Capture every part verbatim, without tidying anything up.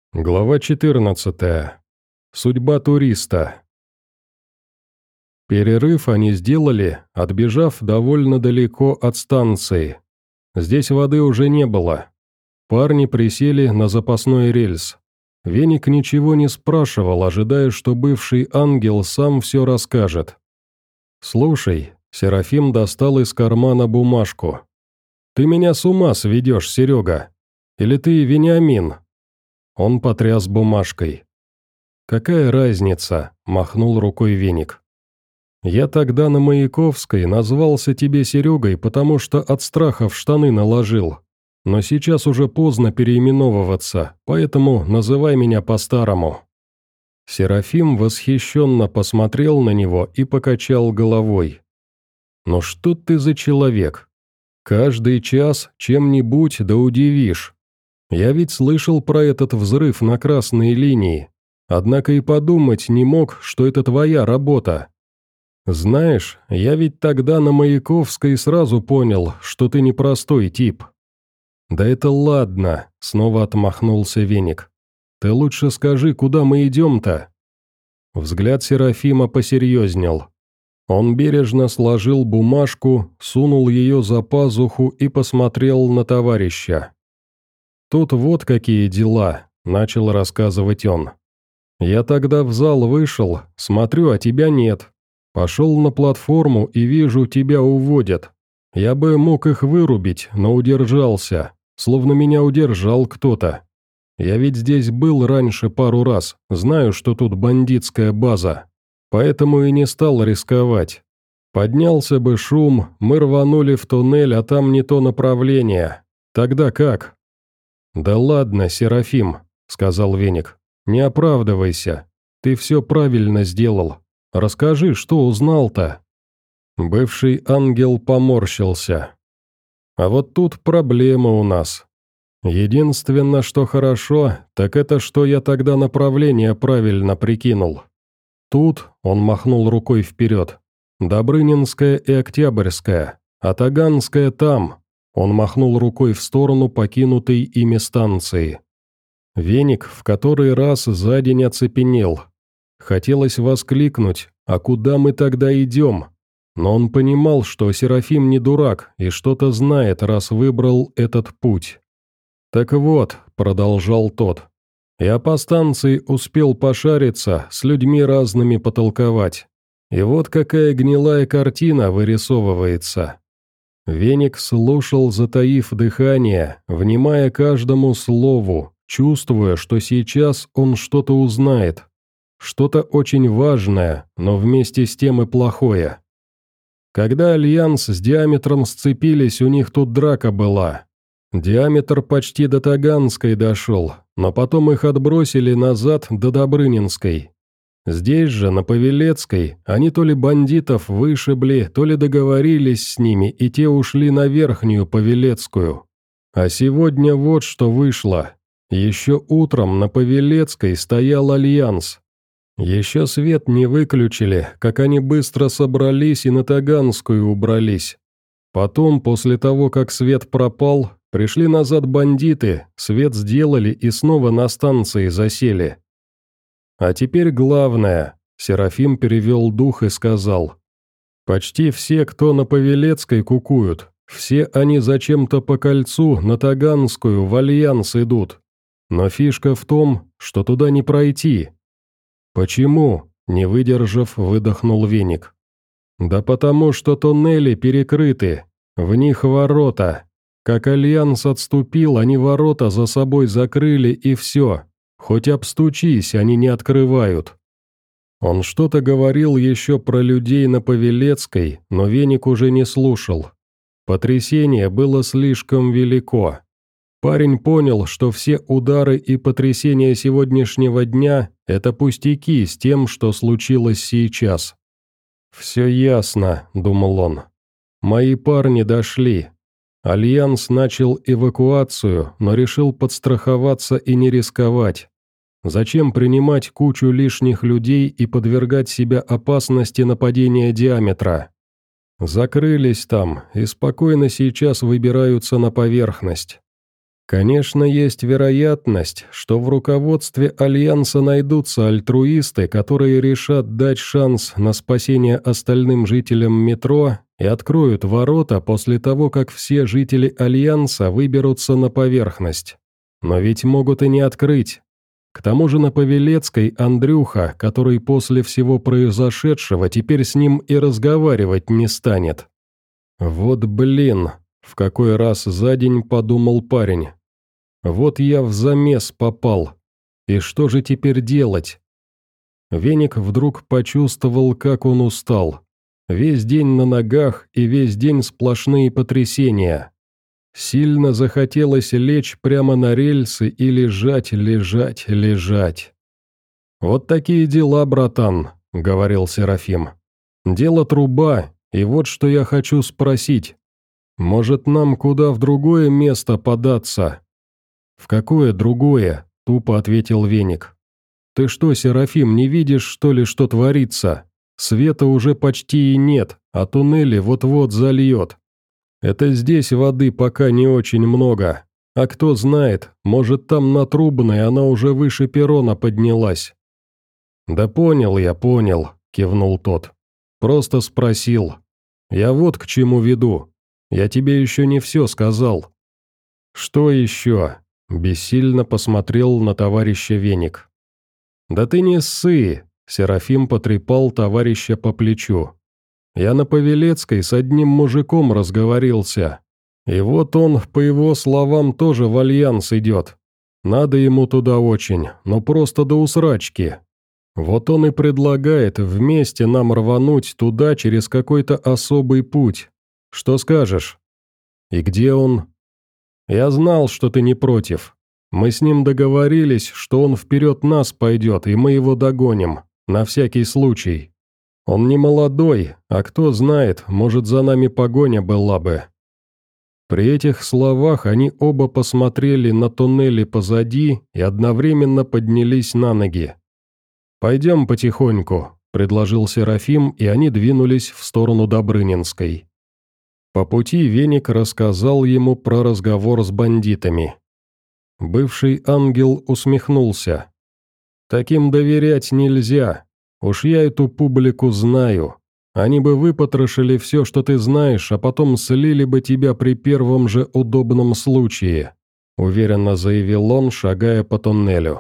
Глава четырнадцатая. Судьба туриста. Перерыв они сделали, отбежав довольно далеко от станции. Здесь воды уже не было. Парни присели на запасной рельс. Веник ничего не спрашивал, ожидая, что бывший ангел сам все расскажет. «Слушай», — Серафим достал из кармана бумажку. «Ты меня с ума сведешь, Серега? Или ты Вениамин?» Он потряс бумажкой. «Какая разница?» – махнул рукой Веник. «Я тогда на Маяковской назвался тебе Серегой, потому что от страха в штаны наложил. Но сейчас уже поздно переименовываться, поэтому называй меня по-старому». Серафим восхищенно посмотрел на него и покачал головой. «Ну что ты за человек? Каждый час чем-нибудь да удивишь. Я ведь слышал про этот взрыв на красной линии, однако и подумать не мог, что это твоя работа. Знаешь, я ведь тогда на Маяковской сразу понял, что ты непростой тип». «Да это ладно», — снова отмахнулся Веник. «Ты лучше скажи, куда мы идем-то?» Взгляд Серафима посерьезнел. Он бережно сложил бумажку, сунул ее за пазуху и посмотрел на товарища. «Тут вот какие дела», — начал рассказывать он. «Я тогда в зал вышел, смотрю, а тебя нет. Пошел на платформу и вижу, тебя уводят. Я бы мог их вырубить, но удержался, словно меня удержал кто-то. Я ведь здесь был раньше пару раз, знаю, что тут бандитская база, поэтому и не стал рисковать. Поднялся бы шум, мы рванули в туннель, а там не то направление. Тогда как?» «Да ладно, Серафим», — сказал Веник, — «не оправдывайся. Ты все правильно сделал. Расскажи, что узнал-то?» Бывший ангел поморщился. «А вот тут проблема у нас. Единственное, что хорошо, так это, что я тогда направление правильно прикинул. Тут, — он махнул рукой вперед, — Добрынинская и Октябрьская, а Таганская там. Он махнул рукой в сторону покинутой ими станции. Веник в который раз за день оцепенел. Хотелось воскликнуть: «А куда мы тогда идем?» Но он понимал, что Серафим не дурак и что-то знает, раз выбрал этот путь. «Так вот», — продолжал тот, — «я по станции успел пошариться, с людьми разными потолковать. И вот какая гнилая картина вырисовывается». Веник слушал, затаив дыхание, внимая каждому слову, чувствуя, что сейчас он что-то узнает. Что-то очень важное, но вместе с тем и плохое. Когда Альянс с Диаметром сцепились, у них тут драка была. Диаметр почти до Таганской дошел, но потом их отбросили назад до Добрынинской. Здесь же, на Павелецкой, они то ли бандитов вышибли, то ли договорились с ними, и те ушли на Верхнюю Павелецкую. А сегодня вот что вышло. Еще утром на Павелецкой стоял Альянс. Еще свет не выключили, как они быстро собрались и на Таганскую убрались. Потом, после того, как свет пропал, пришли назад бандиты, свет сделали и снова на станции засели. А теперь главное, Серафим перевел дух и сказал. Почти все, кто на Павелецкой кукуют, все они зачем-то по кольцу на Таганскую в Альянс идут. Но фишка в том, что туда не пройти. «Почему?» – не выдержав, выдохнул Веник. «Да потому что туннели перекрыты, в них ворота. Как Альянс отступил, они ворота за собой закрыли и все. Хоть обстучись, они не открывают». Он что-то говорил еще про людей на Павелецкой, но Веник уже не слушал. Потрясение было слишком велико. Парень понял, что все удары и потрясения сегодняшнего дня – это пустяки с тем, что случилось сейчас. «Все ясно», – думал он. «Мои парни дошли. Альянс начал эвакуацию, но решил подстраховаться и не рисковать. Зачем принимать кучу лишних людей и подвергать себя опасности нападения Диаметра? Закрылись там и спокойно сейчас выбираются на поверхность. Конечно, есть вероятность, что в руководстве Альянса найдутся альтруисты, которые решат дать шанс на спасение остальным жителям метро и откроют ворота после того, как все жители Альянса выберутся на поверхность. Но ведь могут и не открыть. К тому же на Павелецкой Андрюха, который после всего произошедшего теперь с ним и разговаривать не станет. Вот блин, в какой раз за день подумал парень. Вот я в замес попал. И что же теперь делать? Веник вдруг почувствовал, как он устал. Весь день на ногах и весь день сплошные потрясения. Сильно захотелось лечь прямо на рельсы и лежать, лежать, лежать. «Вот такие дела, братан», — говорил Серафим. «Дело труба, и вот что я хочу спросить. Может, нам куда в другое место податься?» «В какое другое?» – тупо ответил Веник. «Ты что, Серафим, не видишь, что ли, что творится? Света уже почти и нет, а туннели вот-вот зальет. Это здесь воды пока не очень много, а кто знает, может, там на Трубной она уже выше перрона поднялась». «Да понял я, понял», – кивнул тот. «Просто спросил. Я вот к чему веду. Я тебе еще не все сказал». «Что еще?» Бессильно посмотрел на товарища Веник. «Да ты не ссы!» — Серафим потрепал товарища по плечу. «Я на Павелецкой с одним мужиком разговорился. И вот он, по его словам, тоже в Альянс идет. Надо ему туда очень, но просто до усрачки. Вот он и предлагает вместе нам рвануть туда через какой-то особый путь. Что скажешь?» «И где он?» «Я знал, что ты не против. Мы с ним договорились, что он вперед нас пойдет, и мы его догоним, на всякий случай. Он не молодой, а кто знает, может, за нами погоня была бы». При этих словах они оба посмотрели на туннели позади и одновременно поднялись на ноги. «Пойдем потихоньку», — предложил Серафим, и они двинулись в сторону Добрынинской. По пути Веник рассказал ему про разговор с бандитами. Бывший ангел усмехнулся. «Таким доверять нельзя. Уж я эту публику знаю. Они бы выпотрошили все, что ты знаешь, а потом слили бы тебя при первом же удобном случае», уверенно заявил он, шагая по туннелю.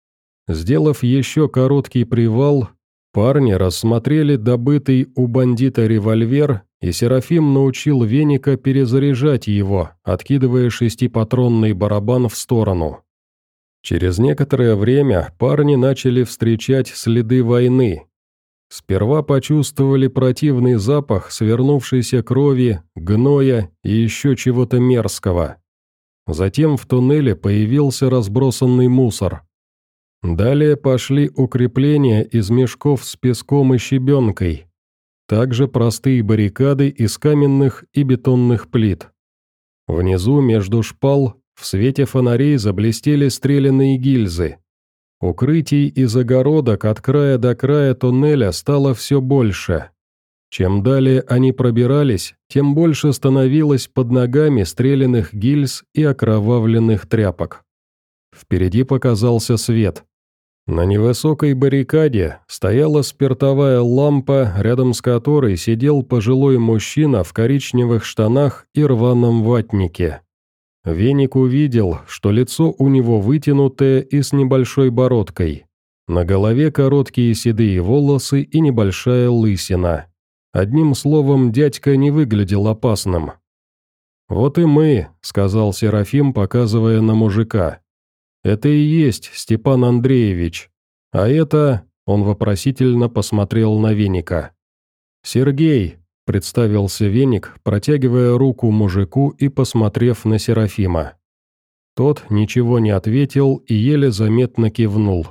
Сделав еще короткий привал, парни рассмотрели добытый у бандита револьвер, и Серафим научил Веника перезаряжать его, откидывая шестипатронный барабан в сторону. Через некоторое время парни начали встречать следы войны. Сперва почувствовали противный запах свернувшейся крови, гноя и еще чего-то мерзкого. Затем в туннеле появился разбросанный мусор. Далее пошли укрепления из мешков с песком и щебенкой. Также простые баррикады из каменных и бетонных плит. Внизу, между шпал, в свете фонарей заблестели стреляные гильзы. Укрытий и загородок от края до края туннеля стало все больше. Чем далее они пробирались, тем больше становилось под ногами стрелянных гильз и окровавленных тряпок. Впереди показался свет. На невысокой баррикаде стояла спиртовая лампа, рядом с которой сидел пожилой мужчина в коричневых штанах и рваном ватнике. Веник увидел, что лицо у него вытянутое и с небольшой бородкой. На голове короткие седые волосы и небольшая лысина. Одним словом, дядька не выглядел опасным. «Вот и мы», — сказал Серафим, показывая на мужика. «Это и есть Степан Андреевич. А это...» — он вопросительно посмотрел на Веника. «Сергей», — представился Веник, протягивая руку мужику и посмотрев на Серафима. Тот ничего не ответил и еле заметно кивнул.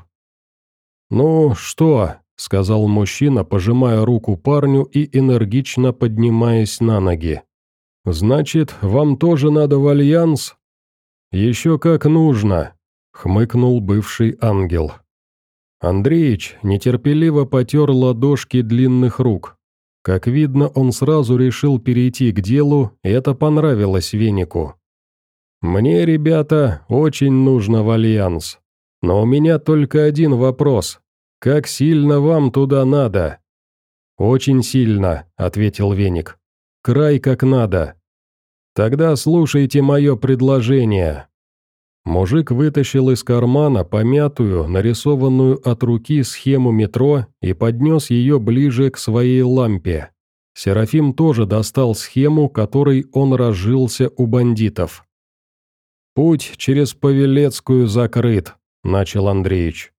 «Ну, что?» — сказал мужчина, пожимая руку парню и энергично поднимаясь на ноги. «Значит, вам тоже надо в Альянс?» «Еще как нужно», — хмыкнул бывший ангел. Андреич нетерпеливо потер ладошки длинных рук. Как видно, он сразу решил перейти к делу, и это понравилось Венику. Мне, ребята, очень нужно в Альянс. Но у меня только один вопрос. Как сильно вам туда надо?» «Очень сильно», — ответил Веник. «Край как надо». «Тогда слушайте мое предложение». Мужик вытащил из кармана помятую, нарисованную от руки схему метро и поднес ее ближе к своей лампе. Серафим тоже достал схему, которой он разжился у бандитов. «Путь через Павелецкую закрыт», — начал Андреич.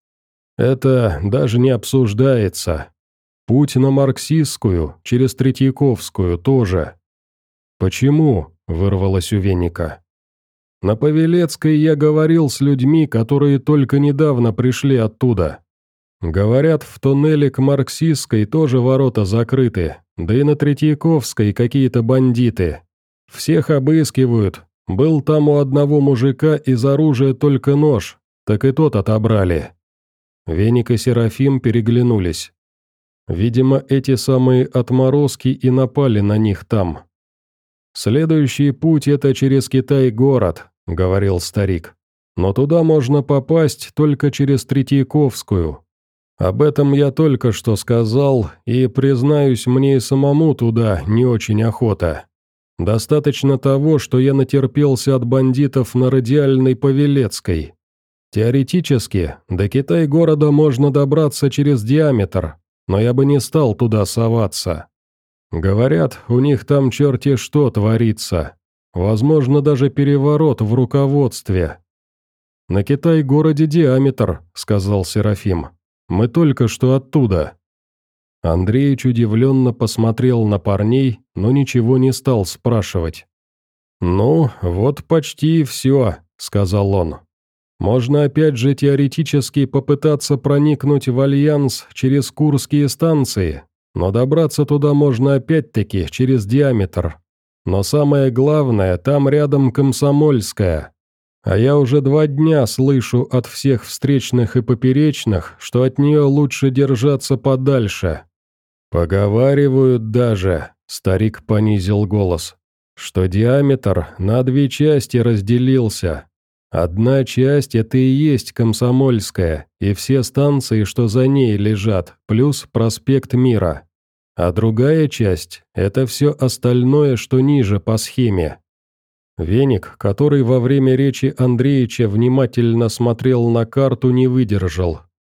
«Это даже не обсуждается. Путь на Марксистскую, через Третьяковскую тоже». «Почему?» — вырвалось у Веника. «На Павелецкой я говорил с людьми, которые только недавно пришли оттуда. Говорят, в туннеле к Марксистской тоже ворота закрыты, да и на Третьяковской какие-то бандиты. Всех обыскивают. Был там у одного мужика из оружия только нож, так и тот отобрали». Веник и Серафим переглянулись. Видимо, эти самые отморозки и напали на них там. «Следующий путь – это через Китай-город», – говорил старик. «Но туда можно попасть только через Третьяковскую. Об этом я только что сказал, и, признаюсь, мне и самому туда не очень охота. Достаточно того, что я натерпелся от бандитов на радиальной Павелецкой. Теоретически, до Китай-города можно добраться через диаметр, но я бы не стал туда соваться. Говорят, у них там черти что творится. Возможно, даже переворот в руководстве». «На Китай-городе диаметр», — сказал Серафим. «Мы только что оттуда». Андреич удивленно посмотрел на парней, но ничего не стал спрашивать. «Ну, вот почти и все», — сказал он. «Можно опять же теоретически попытаться проникнуть в Альянс через Курские станции, но добраться туда можно опять-таки через диаметр. Но самое главное, там рядом Комсомольская. А я уже два дня слышу от всех встречных и поперечных, что от нее лучше держаться подальше. Поговаривают даже», — старик понизил голос, «что диаметр на две части разделился. Одна часть — это и есть Комсомольская, и все станции, что за ней лежат, плюс проспект Мира. А другая часть — это все остальное, что ниже по схеме». Веник, который во время речи Андреича внимательно смотрел на карту, не выдержал.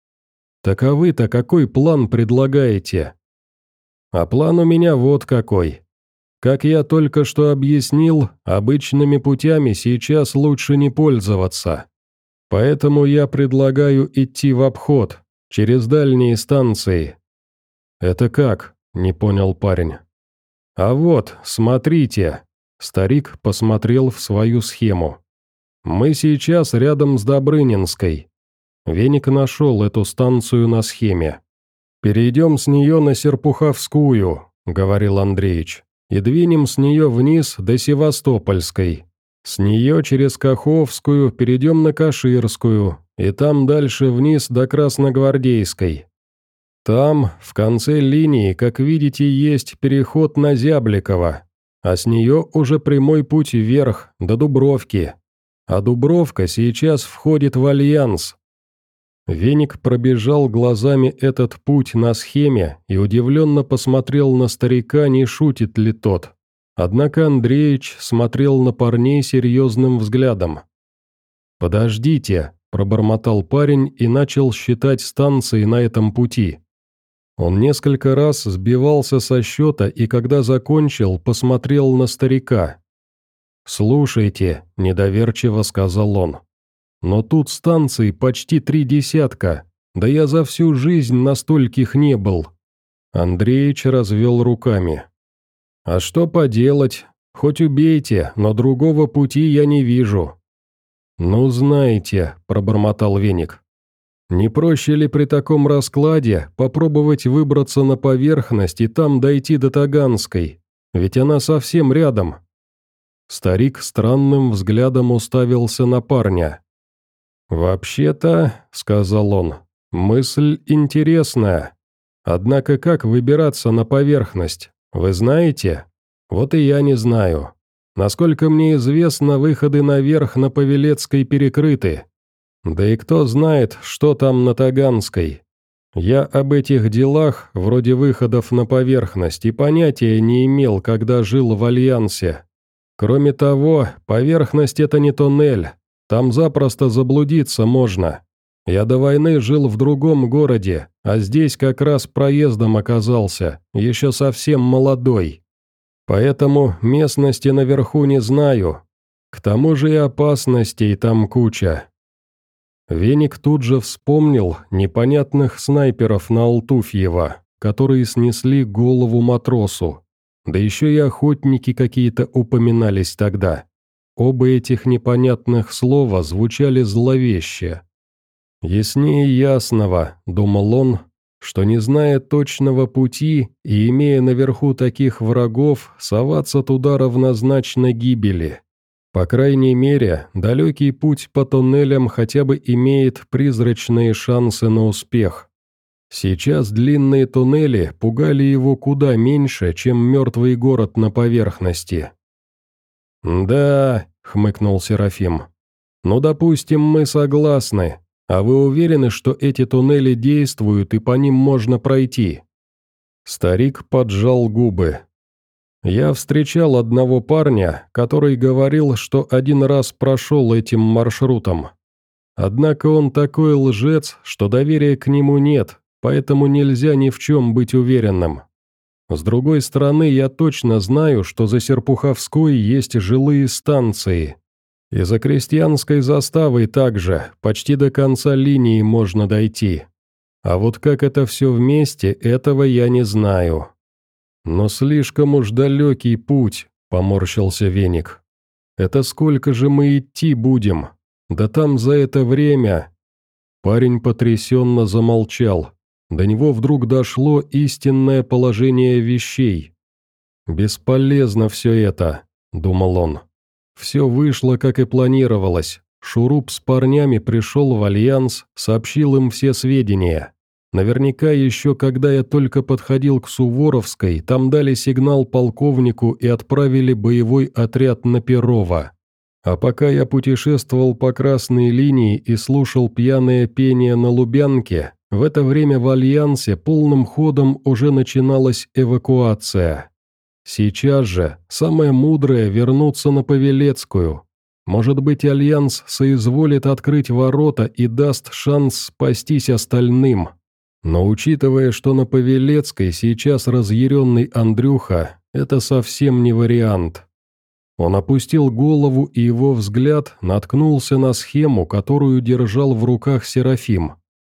«Так а вы-то какой план предлагаете?» «А план у меня вот какой. Как я только что объяснил, обычными путями сейчас лучше не пользоваться. Поэтому я предлагаю идти в обход, через дальние станции». «Это как?» – не понял парень. «А вот, смотрите». Старик посмотрел в свою схему. «Мы сейчас рядом с Добрынинской». Веник нашел эту станцию на схеме. «Перейдем с нее на Серпуховскую», — говорил Андреич, «и двинем с нее вниз до Севастопольской. С нее через Каховскую перейдем на Каширскую, и там дальше вниз до Красногвардейской. Там, в конце линии, как видите, есть переход на Зябликово, а с нее уже прямой путь вверх, до Дубровки. А Дубровка сейчас входит в Альянс». Веник пробежал глазами этот путь на схеме и удивленно посмотрел на старика, не шутит ли тот. Однако Андреич смотрел на парней серьезным взглядом. «Подождите», – пробормотал парень и начал считать станции на этом пути. Он несколько раз сбивался со счета и, когда закончил, посмотрел на старика. «Слушайте», – недоверчиво сказал он. «Но тут станций почти три десятка, да я за всю жизнь на стольких не был». Андреич развел руками. «А что поделать? Хоть убейте, но другого пути я не вижу». «Ну, знаете», – пробормотал Веник. «Не проще ли при таком раскладе попробовать выбраться на поверхность и там дойти до Таганской? Ведь она совсем рядом». Старик странным взглядом уставился на парня. «Вообще-то», — сказал он, — «мысль интересная. Однако как выбираться на поверхность, вы знаете? Вот и я не знаю. Насколько мне известно, выходы наверх на Павелецкой перекрыты. Да и кто знает, что там на Таганской. Я об этих делах, вроде выходов на поверхность, и понятия не имел, когда жил в Альянсе. Кроме того, поверхность – это не туннель, там запросто заблудиться можно. Я до войны жил в другом городе, а здесь как раз проездом оказался, еще совсем молодой. Поэтому местности наверху не знаю. К тому же и опасностей там куча. Веник тут же вспомнил непонятных снайперов на Алтуфьева, которые снесли голову матросу. Да еще и охотники какие-то упоминались тогда. Оба этих непонятных слова звучали зловеще. «Яснее ясного», — думал он, что, не зная точного пути и имея наверху таких врагов, соваться туда равнозначно гибели. По крайней мере, далекий путь по туннелям хотя бы имеет призрачные шансы на успех. Сейчас длинные туннели пугали его куда меньше, чем мертвый город на поверхности. «Да», — хмыкнул Серафим, — «ну, допустим, мы согласны. А вы уверены, что эти туннели действуют и по ним можно пройти?» Старик поджал губы. «Я встречал одного парня, который говорил, что один раз прошел этим маршрутом. Однако он такой лжец, что доверия к нему нет, поэтому нельзя ни в чем быть уверенным. С другой стороны, я точно знаю, что за Серпуховской есть жилые станции. И за крестьянской заставой также, почти до конца линии можно дойти. А вот как это все вместе, этого я не знаю. Но слишком уж далекий путь», — поморщился Веник. «Это сколько же мы идти будем? Да там за это время...» Парень потрясенно замолчал. До него вдруг дошло истинное положение вещей. «Бесполезно все это», — думал он. Все вышло, как и планировалось. Шуруп с парнями пришел в Альянс, сообщил им все сведения. Наверняка еще когда я только подходил к Суворовской, там дали сигнал полковнику и отправили боевой отряд на Перово. А пока я путешествовал по красной линии и слушал пьяное пение на Лубянке, в это время в Альянсе полным ходом уже начиналась эвакуация. Сейчас же самое мудрое вернуться на Павелецкую. Может быть, Альянс соизволит открыть ворота и даст шанс спастись остальным. Но учитывая, что на Павелецкой сейчас разъяренный Андрюха, это совсем не вариант. Он опустил голову, и его взгляд наткнулся на схему, которую держал в руках Серафим.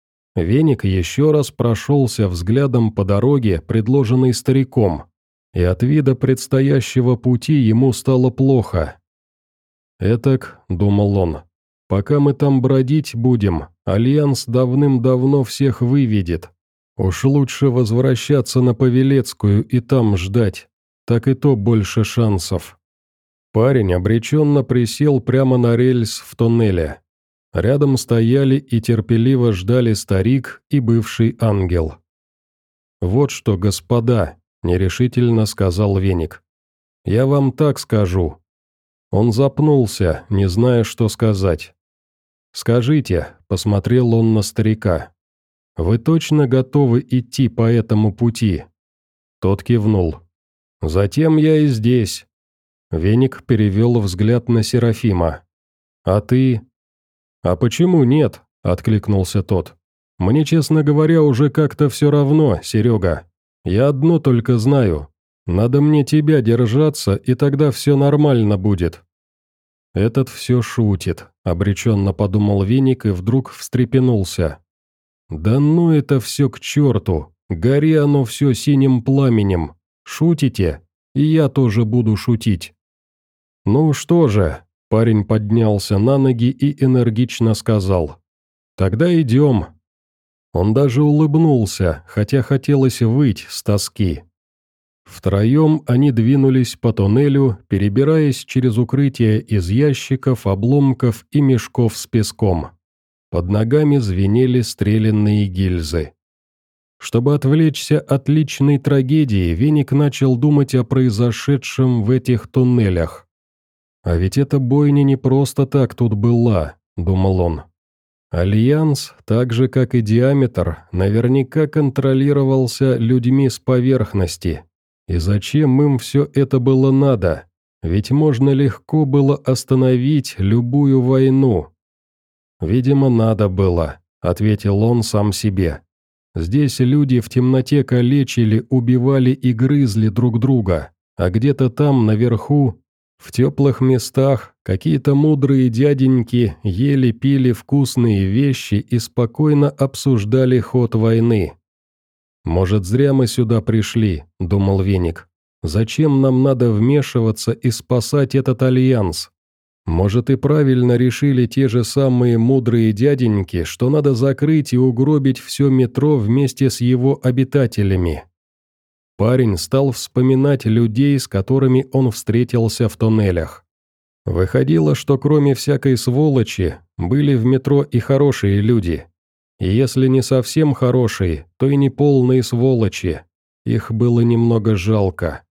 Веник еще раз прошелся взглядом по дороге, предложенной стариком. И от вида предстоящего пути ему стало плохо. «Этак», — думал он, — «пока мы там бродить будем, Альянс давным-давно всех выведет. Уж лучше возвращаться на Павелецкую и там ждать, так и то больше шансов». Парень обреченно присел прямо на рельс в туннеле. Рядом стояли и терпеливо ждали старик и бывший ангел. «Вот что, господа», — нерешительно сказал Веник. «Я вам так скажу». Он запнулся, не зная, что сказать. «Скажите», — посмотрел он на старика, — «вы точно готовы идти по этому пути?» Тот кивнул. «Затем я и здесь». Веник перевел взгляд на Серафима. «А ты?» «А почему нет?» — откликнулся тот. «Мне, честно говоря, уже как-то все равно, Серега. Я одно только знаю. Надо мне тебя держаться, и тогда все нормально будет». «Этот все шутит», — обреченно подумал Веник и вдруг встрепенулся. «Да ну это все к черту! Гори оно все синим пламенем! Шутите? И я тоже буду шутить!» «Ну что же?» — парень поднялся на ноги и энергично сказал. «Тогда идем». Он даже улыбнулся, хотя хотелось выть с тоски. Втроем они двинулись по туннелю, перебираясь через укрытия из ящиков, обломков и мешков с песком. Под ногами звенели стрелянные гильзы. Чтобы отвлечься от личной трагедии, Веник начал думать о произошедшем в этих туннелях. «А ведь эта бойня не просто так тут была», — думал он. «Альянс, так же как и Диаметр, наверняка контролировался людьми с поверхности. И зачем им все это было надо? Ведь можно легко было остановить любую войну». «Видимо, надо было», — ответил он сам себе. «Здесь люди в темноте калечили, убивали и грызли друг друга, а где-то там, наверху, в теплых местах, какие-то мудрые дяденьки ели, пили вкусные вещи и спокойно обсуждали ход войны». «Может, зря мы сюда пришли», — думал Веник. «Зачем нам надо вмешиваться и спасать этот альянс? Может, и правильно решили те же самые мудрые дяденьки, что надо закрыть и угробить все метро вместе с его обитателями». Парень стал вспоминать людей, с которыми он встретился в тоннелях. Выходило, что кроме всякой сволочи, были в метро и хорошие люди. И если не совсем хорошие, то и не полные сволочи. Их было немного жалко.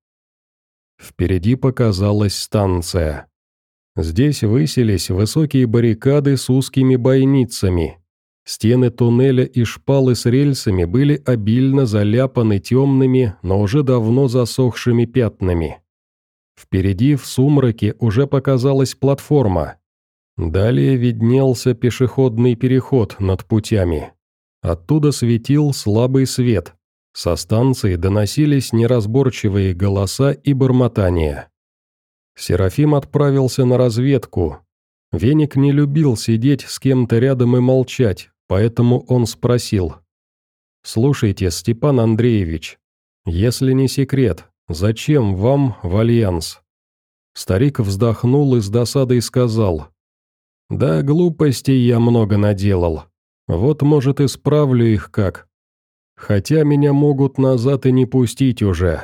Впереди показалась станция. Здесь высились высокие баррикады с узкими бойницами. Стены туннеля и шпалы с рельсами были обильно заляпаны темными, но уже давно засохшими пятнами. Впереди в сумраке уже показалась платформа. Далее виднелся пешеходный переход над путями. Оттуда светил слабый свет. Со станции доносились неразборчивые голоса и бормотания. Серафим отправился на разведку. Веник не любил сидеть с кем-то рядом и молчать, поэтому он спросил. «Слушайте, Степан Андреевич, если не секрет, зачем вам в Альянс?» Старик вздохнул и с досадой сказал. «Да глупостей я много наделал. Вот, может, исправлю их как. Хотя меня могут назад и не пустить уже».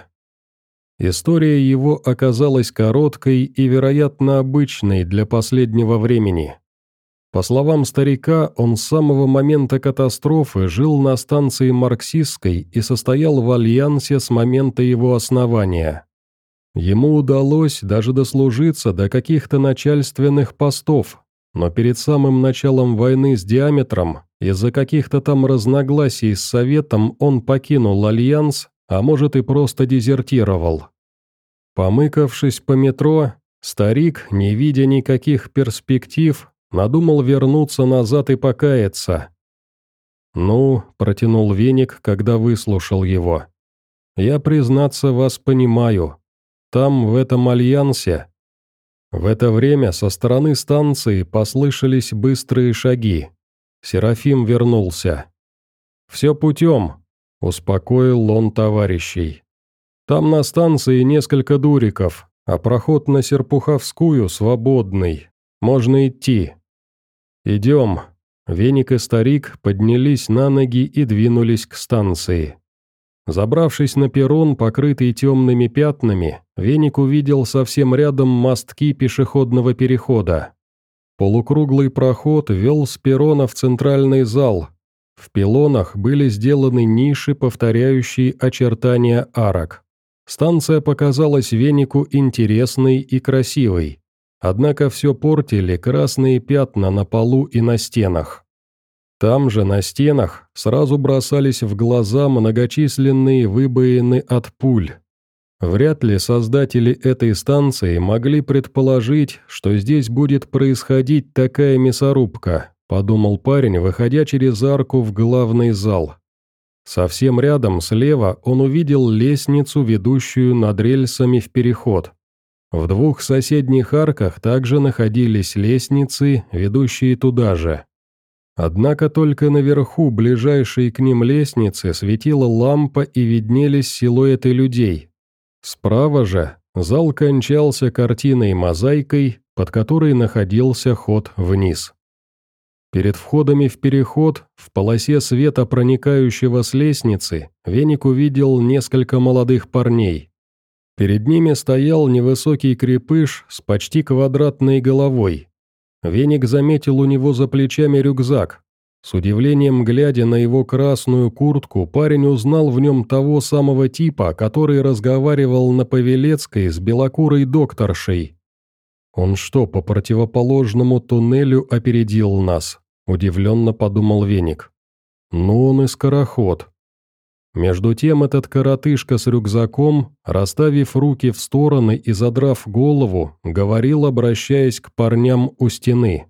История его оказалась короткой и, вероятно, обычной для последнего времени. По словам старика, он с самого момента катастрофы жил на станции Марксистской и состоял в Альянсе с момента его основания. Ему удалось даже дослужиться до каких-то начальственных постов, но перед самым началом войны с Диаметром из-за каких-то там разногласий с Советом он покинул Альянс, а может и просто дезертировал. Помыкавшись по метро, старик, не видя никаких перспектив, надумал вернуться назад и покаяться. «Ну», — протянул Веник, когда выслушал его, — «я, признаться, вас понимаю. Там, в этом альянсе...» В это время со стороны станции послышались быстрые шаги. Серафим вернулся. «Все путем», — успокоил он товарищей. «Там на станции несколько дуриков, а проход на Серпуховскую свободный. Можно идти». «Идем». Веник и старик поднялись на ноги и двинулись к станции. Забравшись на перрон, покрытый темными пятнами, Веник увидел совсем рядом мостки пешеходного перехода. Полукруглый проход вел с перрона в центральный зал. В пилонах были сделаны ниши, повторяющие очертания арок. Станция показалась Венику интересной и красивой. Однако все портили красные пятна на полу и на стенах. Там же, на стенах, сразу бросались в глаза многочисленные выбоины от пуль. Вряд ли создатели этой станции могли предположить, что здесь будет происходить такая мясорубка, подумал парень, выходя через арку в главный зал. Совсем рядом, слева, он увидел лестницу, ведущую над рельсами в переход. В двух соседних арках также находились лестницы, ведущие туда же. Однако только наверху ближайшей к ним лестницы светила лампа и виднелись силуэты людей. Справа же зал кончался картиной-мозаикой, под которой находился ход вниз. Перед входами в переход, в полосе света, проникающего с лестницы, Веник увидел несколько молодых парней. Перед ними стоял невысокий крепыш с почти квадратной головой. Веник заметил у него за плечами рюкзак. С удивлением глядя на его красную куртку, парень узнал в нем того самого типа, который разговаривал на Павелецкой с белокурой докторшей. «Он что, по противоположному туннелю опередил нас?» – удивленно подумал Веник. «Ну он и скороход». Между тем этот коротышка с рюкзаком, расставив руки в стороны и задрав голову, говорил, обращаясь к парням у стены.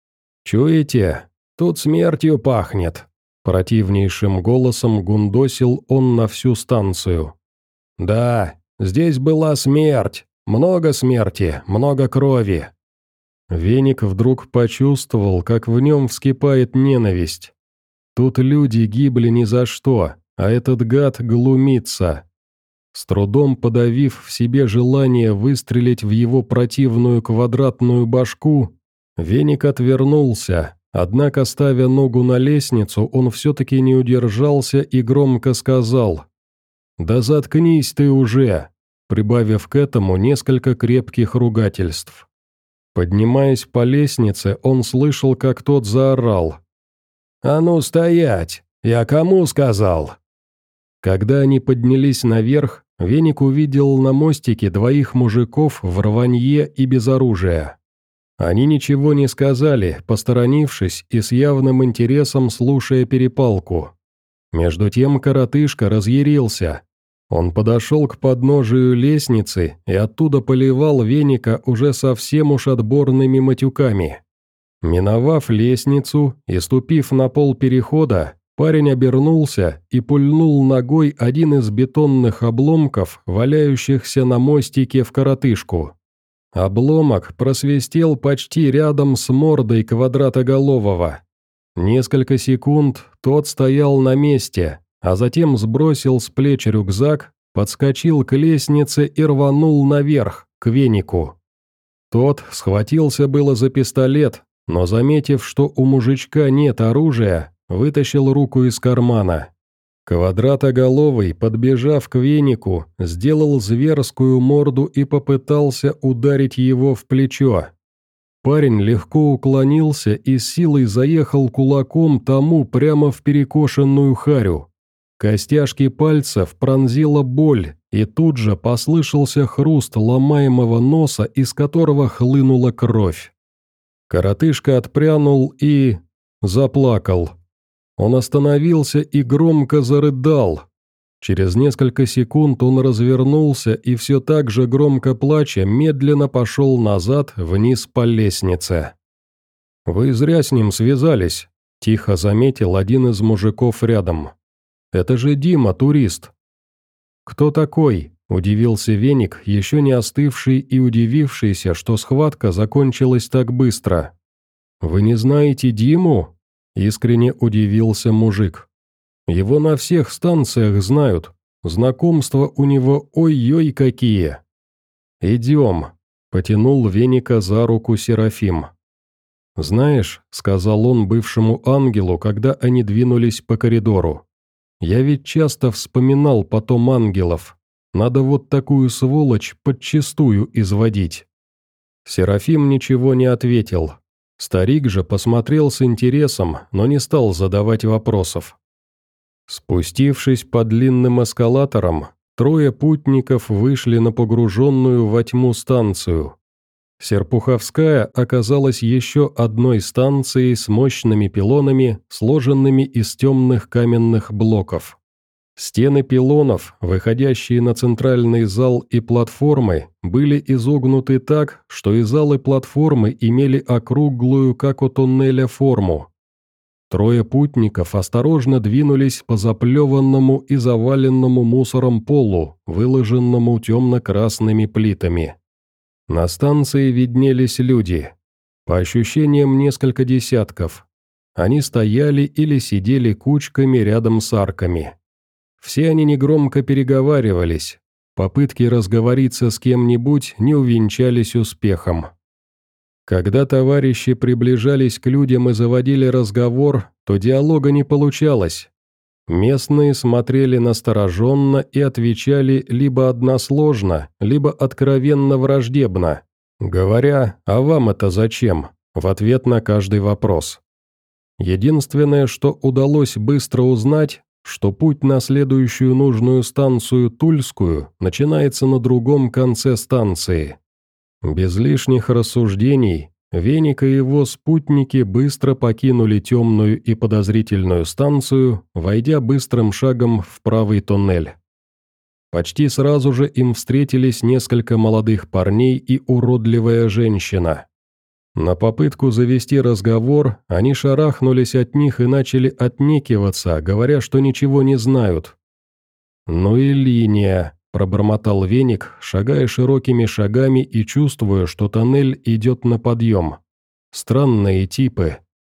«Чуете? Тут смертью пахнет», – противнейшим голосом гундосил он на всю станцию. «Да, здесь была смерть, много смерти, много крови». Веник вдруг почувствовал, как в нем вскипает ненависть. Тут люди гибли ни за что, а этот гад глумится. С трудом подавив в себе желание выстрелить в его противную квадратную башку, Веник отвернулся, однако, ставя ногу на лестницу, он все-таки не удержался и громко сказал: «Да заткнись ты уже!», прибавив к этому несколько крепких ругательств. Поднимаясь по лестнице, он слышал, как тот заорал: «А ну стоять! Я кому сказал?» Когда они поднялись наверх, Веник увидел на мостике двоих мужиков в рванье и без оружия. Они ничего не сказали, посторонившись и с явным интересом слушая перепалку. Между тем коротышка разъярился. Он подошел к подножию лестницы и оттуда поливал Веника уже совсем уж отборными матюками. Миновав лестницу и ступив на пол перехода, парень обернулся и пульнул ногой один из бетонных обломков, валяющихся на мостике в коротышку. Обломок просвистел почти рядом с мордой квадратоголового. Несколько секунд тот стоял на месте, а затем сбросил с плеч рюкзак, подскочил к лестнице и рванул наверх, к Венику. Тот схватился было за пистолет, но, заметив, что у мужичка нет оружия, вытащил руку из кармана. Квадратоголовый, подбежав к Венику, сделал зверскую морду и попытался ударить его в плечо. Парень легко уклонился и с силой заехал кулаком тому прямо в перекошенную харю. Костяшки пальцев пронзила боль, и тут же послышался хруст ломаемого носа, из которого хлынула кровь. Коротышка отпрянул и... заплакал. Он остановился и громко зарыдал. Через несколько секунд он развернулся и все так же громко плача медленно пошел назад вниз по лестнице. «Вы зря с ним связались», – тихо заметил один из мужиков рядом. «Это же Дима, турист». «Кто такой?» – удивился Веник, еще не остывший и удивившийся, что схватка закончилась так быстро. «Вы не знаете Диму?» – искренне удивился мужик. «Его на всех станциях знают, знакомства у него ой-ой какие». «Идем», – потянул Веника за руку Серафим. «Знаешь», – сказал он бывшему ангелу, когда они двинулись по коридору, – «я ведь часто вспоминал потом ангелов, надо вот такую сволочь подчистую изводить». Серафим ничего не ответил. Старик же посмотрел с интересом, но не стал задавать вопросов. Спустившись по длинным эскалаторам, трое путников вышли на погруженную во тьму станцию. Серпуховская оказалась еще одной станцией с мощными пилонами, сложенными из темных каменных блоков. Стены пилонов, выходящие на центральный зал и платформы, были изогнуты так, что и зал и платформы имели округлую, как у туннеля, форму. Трое путников осторожно двинулись по заплеванному и заваленному мусором полу, выложенному темно-красными плитами. На станции виднелись люди. По ощущениям, несколько десятков. Они стояли или сидели кучками рядом с арками. Все они негромко переговаривались. Попытки разговориться с кем-нибудь не увенчались успехом. Когда товарищи приближались к людям и заводили разговор, то диалога не получалось. Местные смотрели настороженно и отвечали либо односложно, либо откровенно враждебно, говоря «а вам это зачем?» в ответ на каждый вопрос. Единственное, что удалось быстро узнать, что путь на следующую нужную станцию Тульскую начинается на другом конце станции. Без лишних рассуждений, Веник и его спутники быстро покинули темную и подозрительную станцию, войдя быстрым шагом в правый тоннель. Почти сразу же им встретились несколько молодых парней и уродливая женщина. На попытку завести разговор они шарахнулись от них и начали отнекиваться, говоря, что ничего не знают. «Ну и линия», – пробормотал Веник, шагая широкими шагами и чувствуя, что тоннель идет на подъем. «Странные типы».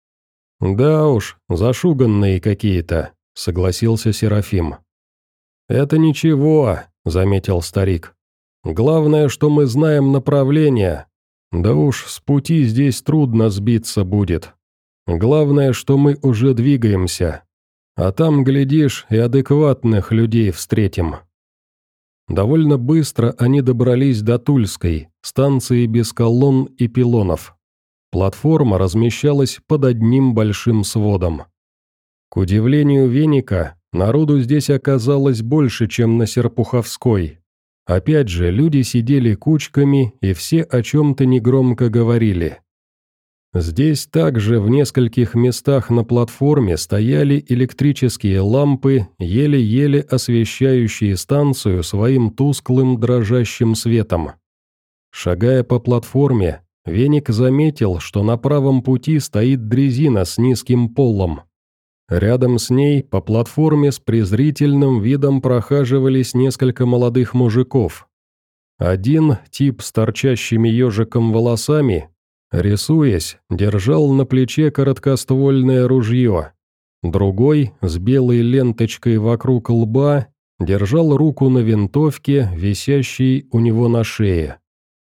«Да уж, зашуганные какие-то», – согласился Серафим. «Это ничего», – заметил старик. «Главное, что мы знаем направление. Да уж, с пути здесь трудно сбиться будет. Главное, что мы уже двигаемся. А там, глядишь, и адекватных людей встретим». Довольно быстро они добрались до Тульской, станции без колонн и пилонов. Платформа размещалась под одним большим сводом. К удивлению Веника, народу здесь оказалось больше, чем на Серпуховской. Опять же, люди сидели кучками и все о чем-то негромко говорили. Здесь также в нескольких местах на платформе стояли электрические лампы, еле-еле освещающие станцию своим тусклым дрожащим светом. Шагая по платформе, Веник заметил, что на правом пути стоит дрезина с низким полом. Рядом с ней по платформе с презрительным видом прохаживались несколько молодых мужиков. Один, тип с торчащими ежиком волосами, рисуясь, держал на плече короткоствольное ружье. Другой, с белой ленточкой вокруг лба, держал руку на винтовке, висящей у него на шее.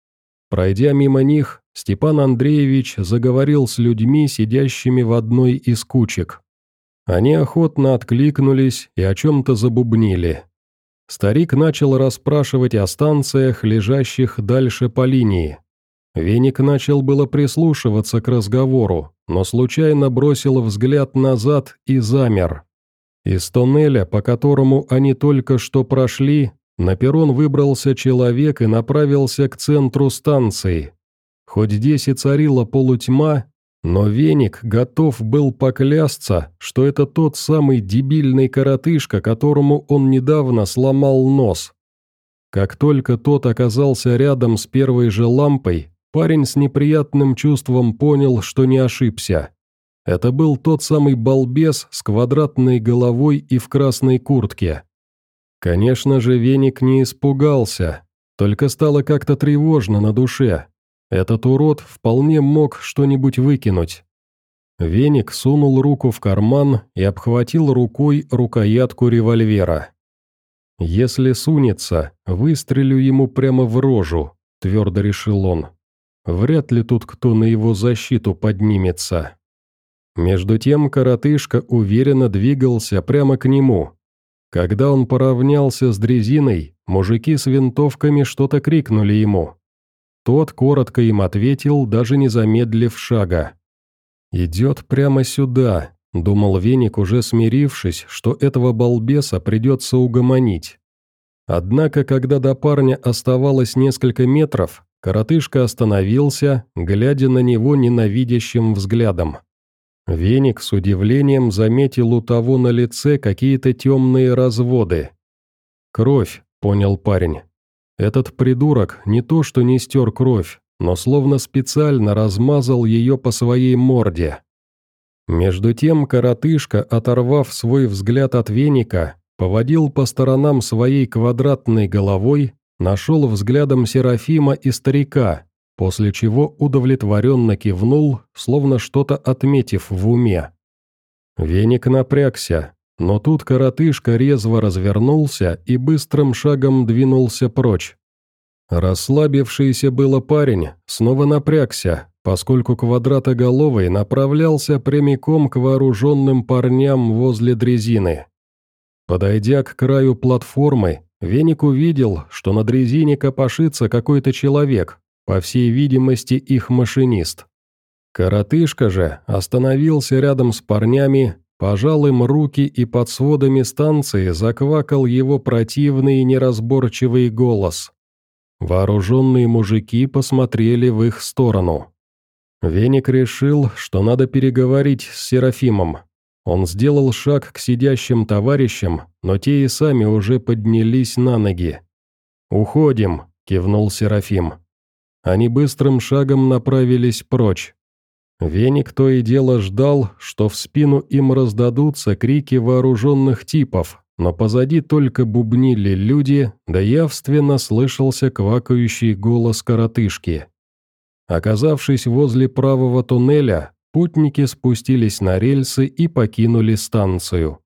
Пройдя мимо них, Степан Андреевич заговорил с людьми, сидящими в одной из кучек. Они охотно откликнулись и о чем-то забубнили. Старик начал расспрашивать о станциях, лежащих дальше по линии. Веник начал было прислушиваться к разговору, но случайно бросил взгляд назад и замер. Из тоннеля, по которому они только что прошли, на перрон выбрался человек и направился к центру станции. Хоть здесь и царила полутьма, но Веник готов был поклясться, что это тот самый дебильный коротышка, которому он недавно сломал нос. Как только тот оказался рядом с первой же лампой, парень с неприятным чувством понял, что не ошибся. Это был тот самый балбес с квадратной головой и в красной куртке. Конечно же, Веник не испугался, только стало как-то тревожно на душе. Этот урод вполне мог что-нибудь выкинуть. Веник сунул руку в карман и обхватил рукой рукоятку револьвера. «Если сунется, выстрелю ему прямо в рожу», – твердо решил он. «Вряд ли тут кто на его защиту поднимется». Между тем коротышка уверенно двигался прямо к нему. Когда он поравнялся с дрезиной, мужики с винтовками что-то крикнули ему. Тот коротко им ответил, даже не замедлив шага. «Идет прямо сюда», — думал Веник, уже смирившись, что этого балбеса придется угомонить. Однако, когда до парня оставалось несколько метров, коротышка остановился, глядя на него ненавидящим взглядом. Веник с удивлением заметил у того на лице какие-то темные разводы. «Кровь», — понял парень. Этот придурок не то что не стер кровь, но словно специально размазал ее по своей морде. Между тем коротышка, оторвав свой взгляд от Веника, поводил по сторонам своей квадратной головой, нашел взглядом Серафима и старика, после чего удовлетворенно кивнул, словно что-то отметив в уме. Веник напрягся. Но тут коротышка резво развернулся и быстрым шагом двинулся прочь. Расслабившийся было парень снова напрягся, поскольку квадратоголовый направлялся прямиком к вооруженным парням возле дрезины. Подойдя к краю платформы, Веник увидел, что на дрезине копошится какой-то человек, по всей видимости их машинист. Коротышка же остановился рядом с парнями, пожал им руки, и под сводами станции заквакал его противный неразборчивый голос. Вооруженные мужики посмотрели в их сторону. Веник решил, что надо переговорить с Серафимом. Он сделал шаг к сидящим товарищам, но те и сами уже поднялись на ноги. «Уходим», — кивнул Серафим. Они быстрым шагом направились прочь. Веник то и дело ждал, что в спину им раздадутся крики вооруженных типов, но позади только бубнили люди, да явственно слышался квакающий голос коротышки. Оказавшись возле правого туннеля, путники спустились на рельсы и покинули станцию.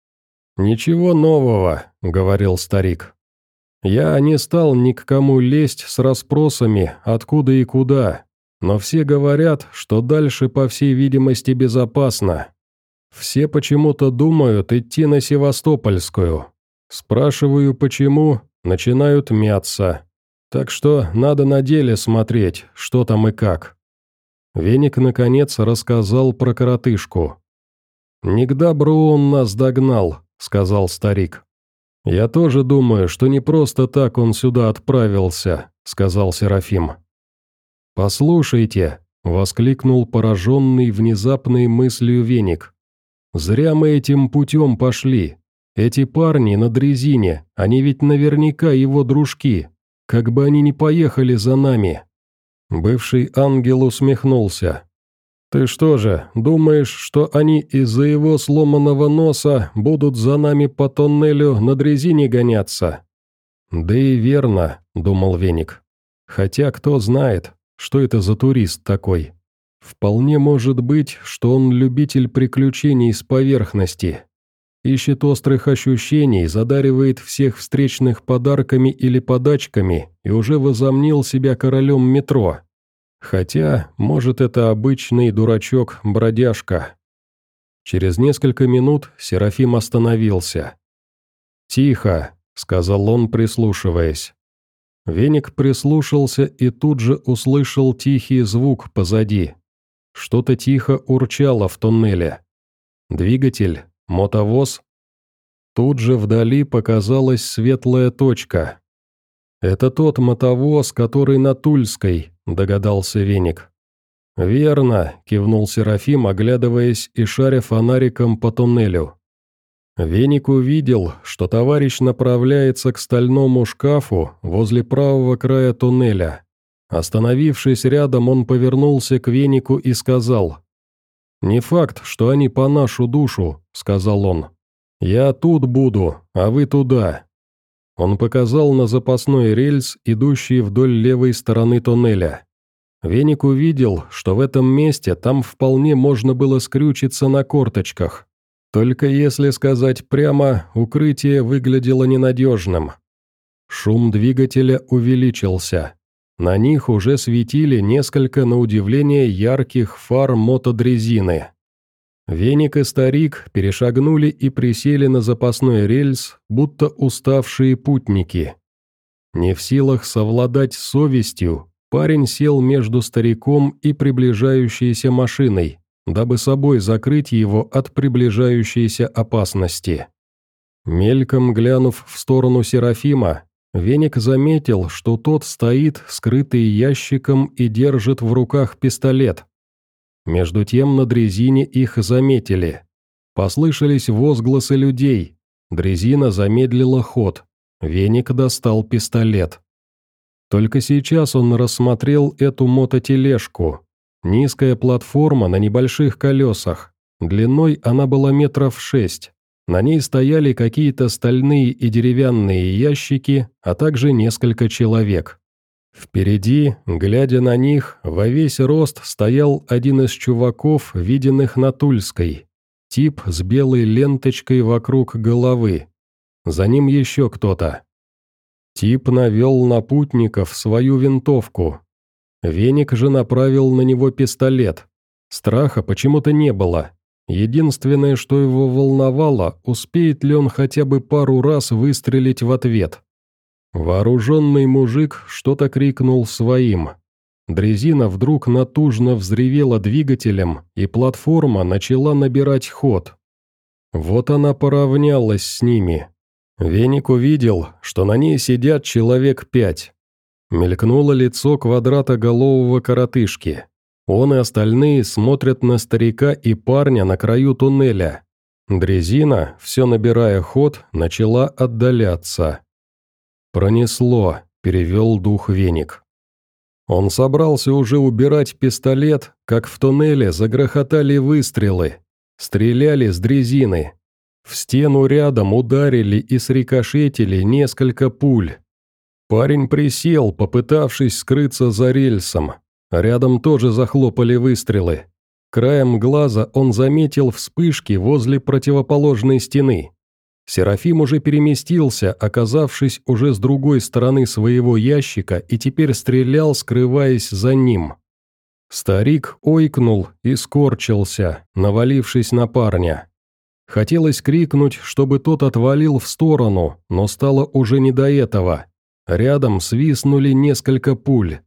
«Ничего нового», — говорил старик. «Я не стал ни к кому лезть с расспросами, откуда и куда, но все говорят, что дальше, по всей видимости, безопасно. Все почему-то думают идти на Севастопольскую. Спрашиваю, почему, начинают мяться. Так что надо на деле смотреть, что там и как». Веник, наконец, рассказал про коротышку. «Не к добру он нас догнал», — сказал старик. «Я тоже думаю, что не просто так он сюда отправился», — сказал Серафим. «Послушайте», — воскликнул пораженный внезапной мыслью Веник. «Зря мы этим путем пошли. Эти парни на дрезине, они ведь наверняка его дружки. Как бы они ни поехали за нами». Бывший ангел усмехнулся. «Ты что же, думаешь, что они из-за его сломанного носа будут за нами по тоннелю на дрезине гоняться?» «Да и верно», — думал Веник. «Хотя кто знает, что это за турист такой. Вполне может быть, что он любитель приключений с поверхности. Ищет острых ощущений, задаривает всех встречных подарками или подачками и уже возомнил себя королем метро. Хотя, может, это обычный дурачок-бродяжка». Через несколько минут Серафим остановился. «Тихо», — сказал он, прислушиваясь. Веник прислушался и тут же услышал тихий звук позади. Что-то тихо урчало в туннеле. Двигатель? Мотовоз? Тут же вдали показалась светлая точка. «Это тот мотовоз, который на Тульской», — догадался Веник. «Верно», — кивнул Серафим, оглядываясь и шаря фонариком по туннелю. Веник увидел, что товарищ направляется к стальному шкафу возле правого края туннеля. Остановившись рядом, он повернулся к Венику и сказал: «Не факт, что они по нашу душу», — сказал он. «Я тут буду, а вы туда». Он показал на запасной рельс, идущий вдоль левой стороны туннеля. Веник увидел, что в этом месте там вполне можно было скрючиться на корточках. Только если сказать прямо, укрытие выглядело ненадежным. Шум двигателя увеличился. На них уже светили несколько, на удивление, ярких фар мотодрезины. Веник и старик перешагнули и присели на запасной рельс, будто уставшие путники. Не в силах совладать с совестью, парень сел между стариком и приближающейся машиной, дабы собой закрыть его от приближающейся опасности. Мельком глянув в сторону Серафима, Веник заметил, что тот стоит, скрытый ящиком, и держит в руках пистолет. Между тем на дрезине их заметили. Послышались возгласы людей. Дрезина замедлила ход. Веник достал пистолет. Только сейчас он рассмотрел эту мототележку. Низкая платформа на небольших колесах. Длиной она была метров шесть. На ней стояли какие-то стальные и деревянные ящики, а также несколько человек. Впереди, глядя на них, во весь рост стоял один из чуваков, виденных на Тульской. Тип с белой ленточкой вокруг головы. За ним еще кто-то. Тип навел на путников свою винтовку. Веник же направил на него пистолет. Страха почему-то не было. Единственное, что его волновало, успеет ли он хотя бы пару раз выстрелить в ответ. Вооруженный мужик что-то крикнул своим. Дрезина вдруг натужно взревела двигателем, и платформа начала набирать ход. Вот она поравнялась с ними. Веник увидел, что на ней сидят человек пять. Мелькнуло лицо квадратоголового коротышки. Он и остальные смотрят на старика и парня на краю туннеля. Дрезина, все набирая ход, начала отдаляться. «Пронесло», — перевел дух Веник. Он собрался уже убирать пистолет, как в туннеле загрохотали выстрелы. Стреляли с дрезины. В стену рядом ударили и срикошетили несколько пуль. Парень присел, попытавшись скрыться за рельсом. Рядом тоже захлопали выстрелы. Краем глаза он заметил вспышки возле противоположной стены. Серафим уже переместился, оказавшись уже с другой стороны своего ящика, и теперь стрелял, скрываясь за ним. Старик ойкнул и скорчился, навалившись на парня. Хотелось крикнуть, чтобы тот отвалил в сторону, но стало уже не до этого. Рядом свистнули несколько пуль.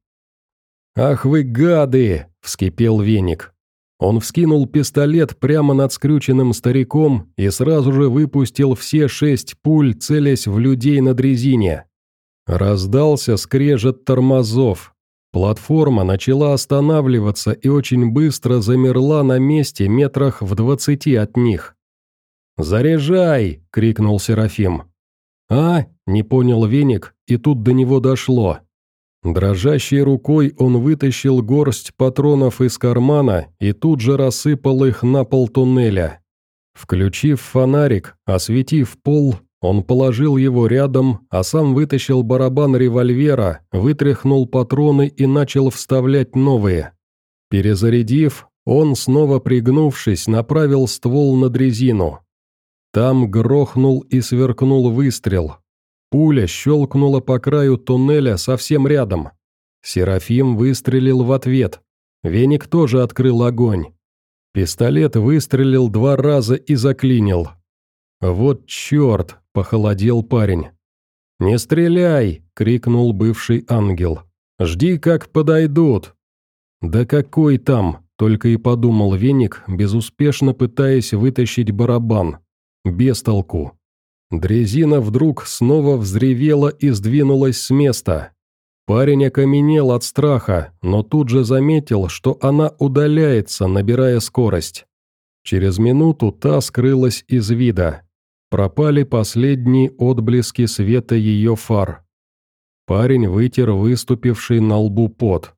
«Ах вы гады!» – вскипел Веник. Он вскинул пистолет прямо над скрюченным стариком и сразу же выпустил все шесть пуль, целясь в людей на дрезине. Раздался скрежет тормозов. Платформа начала останавливаться и очень быстро замерла на месте метрах в двадцати от них. «Заряжай!» – крикнул Серафим. «А?» – не понял Веник, и тут до него дошло. Дрожащей рукой он вытащил горсть патронов из кармана и тут же рассыпал их на пол туннеля. Включив фонарик, осветив пол, он положил его рядом, а сам вытащил барабан револьвера, вытряхнул патроны и начал вставлять новые. Перезарядив, он, снова пригнувшись, направил ствол на дрезину. Там грохнул и сверкнул выстрел. Пуля щелкнула по краю туннеля совсем рядом. Серафим выстрелил в ответ. Веник тоже открыл огонь. Пистолет выстрелил два раза и заклинил. «Вот черт!» – похолодел парень. «Не стреляй!» – крикнул бывший ангел. «Жди, как подойдут!» «Да какой там?» – только и подумал Веник, безуспешно пытаясь вытащить барабан. Без толку. Дрезина вдруг снова взревела и сдвинулась с места. Парень окаменел от страха, но тут же заметил, что она удаляется, набирая скорость. Через минуту та скрылась из вида. Пропали последние отблески света ее фар. Парень вытер выступивший на лбу пот.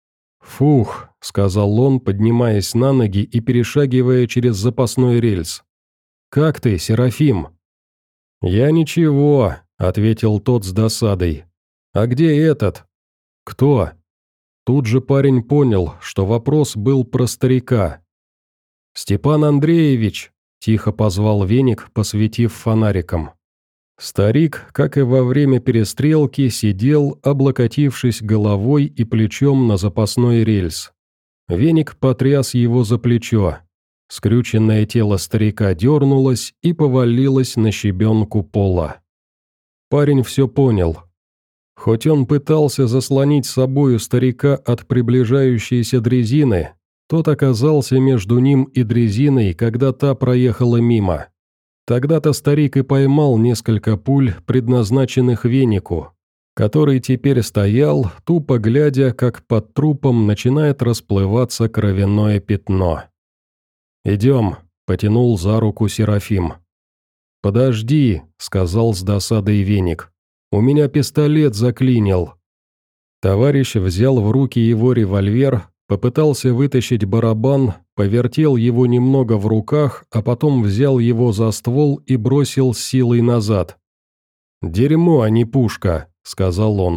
«Фух», — сказал он, поднимаясь на ноги и перешагивая через запасной рельс. «Как ты, Серафим?» «Я ничего», — ответил тот с досадой. «А где этот?» «Кто?» Тут же парень понял, что вопрос был про старика. «Степан Андреевич», — тихо позвал Веник, посветив фонариком. Старик, как и во время перестрелки, сидел, облокотившись головой и плечом на запасной рельс. Веник потряс его за плечо. Скрюченное тело старика дернулось и повалилось на щебенку пола. Парень все понял. Хоть он пытался заслонить собою старика от приближающейся дрезины, тот оказался между ним и дрезиной, когда та проехала мимо. Тогда-то старик и поймал несколько пуль, предназначенных Венику, который теперь стоял, тупо глядя, как под трупом начинает расплываться кровяное пятно. «Идем», — потянул за руку Серафим. «Подожди», — сказал с досадой Веник. «У меня пистолет заклинил». Товарищ взял в руки его револьвер, попытался вытащить барабан, повертел его немного в руках, а потом взял его за ствол и бросил с силой назад. «Дерьмо, а не пушка», — сказал он.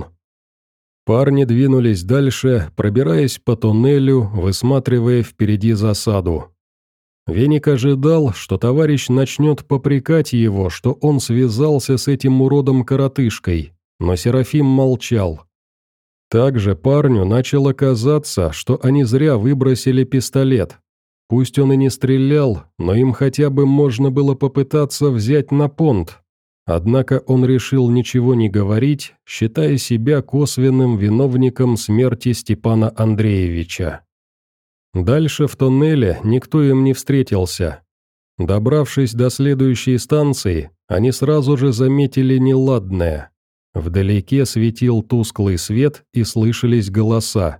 Парни двинулись дальше, пробираясь по туннелю, высматривая впереди засаду. Веник ожидал, что товарищ начнет попрекать его, что он связался с этим уродом-коротышкой, но Серафим молчал. Также парню начало казаться, что они зря выбросили пистолет. Пусть он и не стрелял, но им хотя бы можно было попытаться взять на понт. Однако он решил ничего не говорить, считая себя косвенным виновником смерти Степана Андреевича. Дальше в туннеле никто им не встретился. Добравшись до следующей станции, они сразу же заметили неладное. Вдалеке светил тусклый свет и слышались голоса.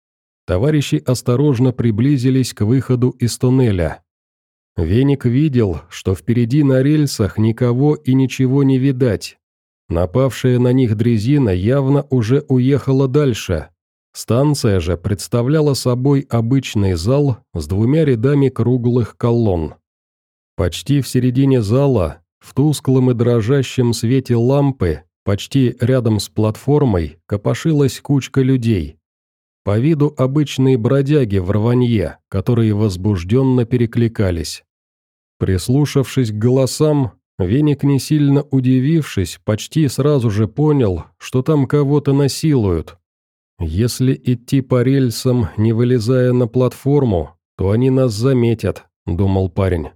Товарищи осторожно приблизились к выходу из туннеля. Веник видел, что впереди на рельсах никого и ничего не видать. Напавшая на них дрезина явно уже уехала дальше. Станция же представляла собой обычный зал с двумя рядами круглых колонн. Почти в середине зала, в тусклом и дрожащем свете лампы, почти рядом с платформой, копошилась кучка людей. По виду обычные бродяги в рванье, которые возбужденно перекликались. Прислушавшись к голосам, Веник, не сильно удивившись, почти сразу же понял, что там кого-то насилуют. «Если идти по рельсам, не вылезая на платформу, то они нас заметят», — думал парень.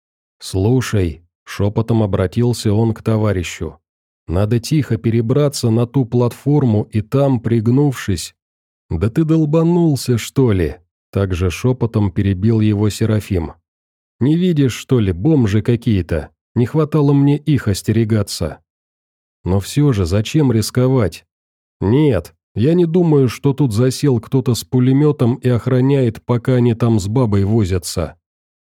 «Слушай», — шепотом обратился он к товарищу, — «надо тихо перебраться на ту платформу и там, пригнувшись...» «Да ты долбанулся, что ли?» — также шепотом перебил его Серафим. «Не видишь, что ли, бомжи какие-то? Не хватало мне их остерегаться». «Но все же, зачем рисковать?» «Нет, я не думаю, что тут засел кто-то с пулеметом и охраняет, пока они там с бабой возятся».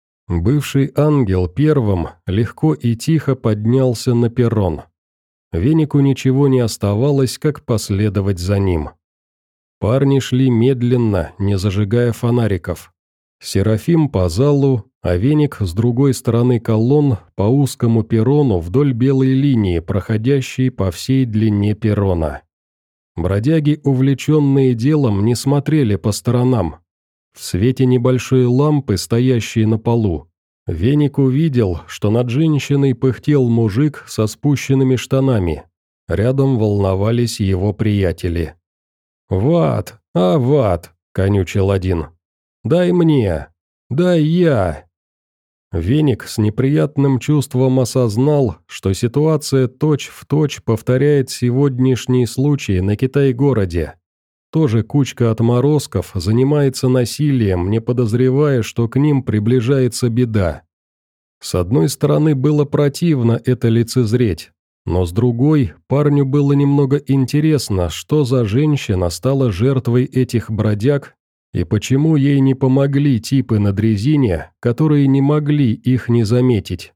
Бывший ангел первым легко и тихо поднялся на перрон. Венику ничего не оставалось, как последовать за ним. Парни шли медленно, не зажигая фонариков. Серафим по залу, а Веник с другой стороны колонн по узкому перрону вдоль белой линии, проходящей по всей длине перрона. Бродяги, увлеченные делом, не смотрели по сторонам. В свете небольшой лампы, стоящей на полу, Веник увидел, что над женщиной пыхтел мужик со спущенными штанами. Рядом волновались его приятели. «Ват, а ват!» — конючил один. «Дай мне! Дай я!» Веник с неприятным чувством осознал, что ситуация точь-в-точь повторяет сегодняшний случай на Китай-городе. Тоже кучка отморозков занимается насилием, не подозревая, что к ним приближается беда. С одной стороны, было противно это лицезреть, но с другой, парню было немного интересно, что за женщина стала жертвой этих бродяг и почему ей не помогли типы на дрезине, которые не могли их не заметить.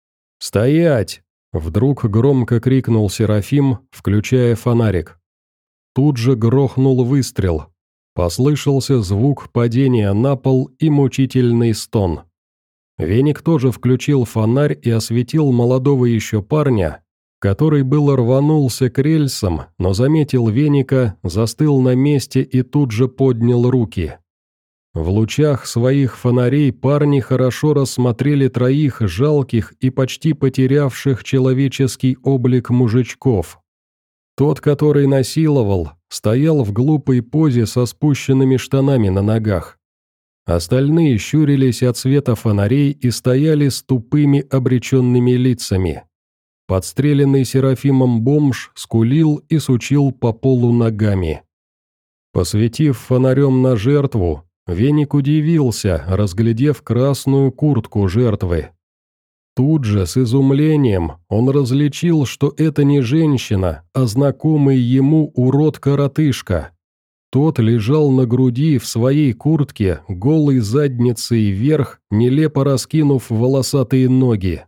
«Стоять!» — вдруг громко крикнул Серафим, включая фонарик. Тут же грохнул выстрел. Послышался звук падения на пол и мучительный стон. Веник тоже включил фонарь и осветил молодого еще парня, который было рванулся к рельсам, но заметил Веника, застыл на месте и тут же поднял руки. В лучах своих фонарей парни хорошо рассмотрели троих жалких и почти потерявших человеческий облик мужичков. Тот, который насиловал, стоял в глупой позе со спущенными штанами на ногах. Остальные щурились от света фонарей и стояли с тупыми обреченными лицами. Подстреленный Серафимом бомж скулил и сучил по полу ногами. Посветив фонарем на жертву, Веник удивился, разглядев красную куртку жертвы. Тут же, с изумлением, он различил, что это не женщина, а знакомый ему урод-коротышка. Тот лежал на груди в своей куртке, голой задницей вверх, нелепо раскинув волосатые ноги.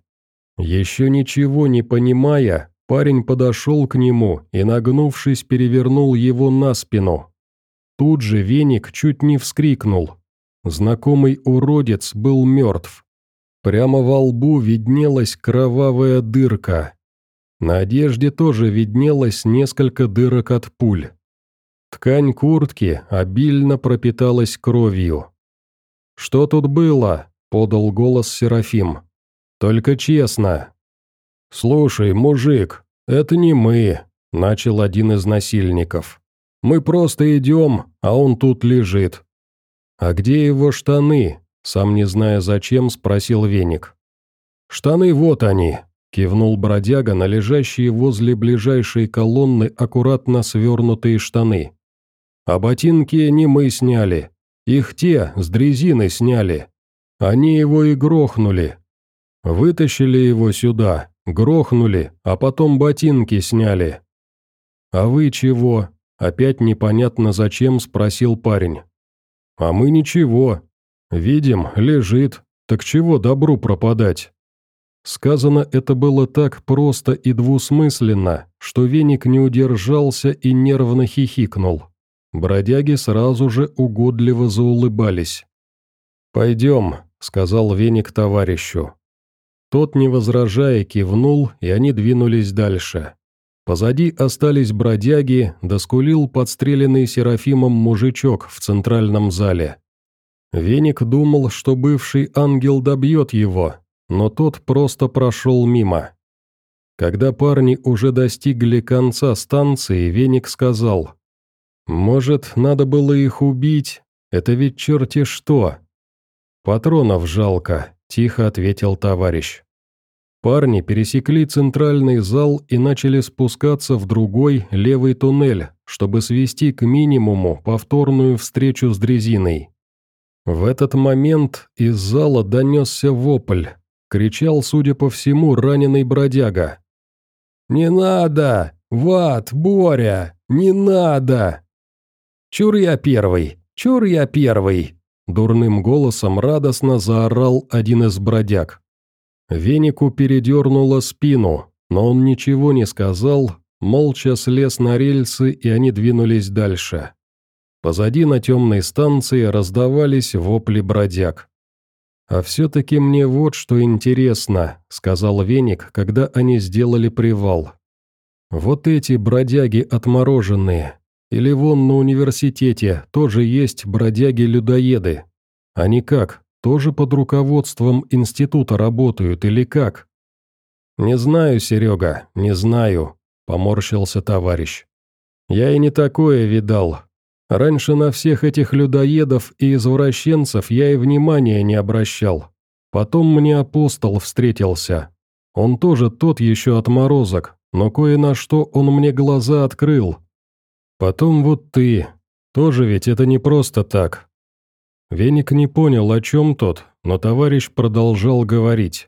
Еще ничего не понимая, парень подошел к нему и, нагнувшись, перевернул его на спину. Тут же Веник чуть не вскрикнул. Знакомый уродец был мертв. Прямо во лбу виднелась кровавая дырка. На одежде тоже виднелось несколько дырок от пуль. Ткань куртки обильно пропиталась кровью. «Что тут было?» — подал голос Серафим. «Только честно». «Слушай, мужик, это не мы», — начал один из насильников. «Мы просто идем, а он тут лежит». «А где его штаны?» — сам не зная зачем, спросил Веник. «Штаны вот они», — кивнул бродяга на лежащие возле ближайшей колонны аккуратно свернутые штаны. «А ботинки не мы сняли, их те с дрезины сняли. Они его и грохнули. Вытащили его сюда, грохнули, а потом ботинки сняли». «А вы чего?» – опять непонятно зачем спросил парень. «А мы ничего. Видим, лежит. Так чего добру пропадать?» Сказано это было так просто и двусмысленно, что Веник не удержался и нервно хихикнул. Бродяги сразу же угодливо заулыбались. «Пойдем», — сказал Веник товарищу. Тот, не возражая, кивнул, и они двинулись дальше. Позади остались бродяги, доскулил подстреленный Серафимом мужичок в центральном зале. Веник думал, что бывший ангел добьет его, но тот просто прошел мимо. Когда парни уже достигли конца станции, Веник сказал: «Может, надо было их убить? Это ведь черти что!» «Патронов жалко», – тихо ответил товарищ. Парни пересекли центральный зал и начали спускаться в другой, левый туннель, чтобы свести к минимуму повторную встречу с дрезиной. В этот момент из зала донесся вопль. Кричал, судя по всему, раненый бродяга. «Не надо! Ват, Боря! Не надо!» «Чур я первый! Чур я первый!» Дурным голосом радостно заорал один из бродяг. Венику передернуло спину, но он ничего не сказал, молча слез на рельсы, и они двинулись дальше. Позади на темной станции раздавались вопли бродяг. «А все-таки мне вот что интересно», — сказал Веник, когда они сделали привал. «Вот эти бродяги отмороженные, или вон на университете тоже есть бродяги-людоеды. Они как, тоже под руководством института работают или как?» «Не знаю, Серега, не знаю», — поморщился товарищ. «Я и не такое видал. Раньше на всех этих людоедов и извращенцев я и внимания не обращал. Потом мне апостол встретился. Он тоже тот еще отморозок, но кое на что он мне глаза открыл. Потом вот ты. Тоже ведь это не просто так». Веник не понял, о чем тот, но товарищ продолжал говорить.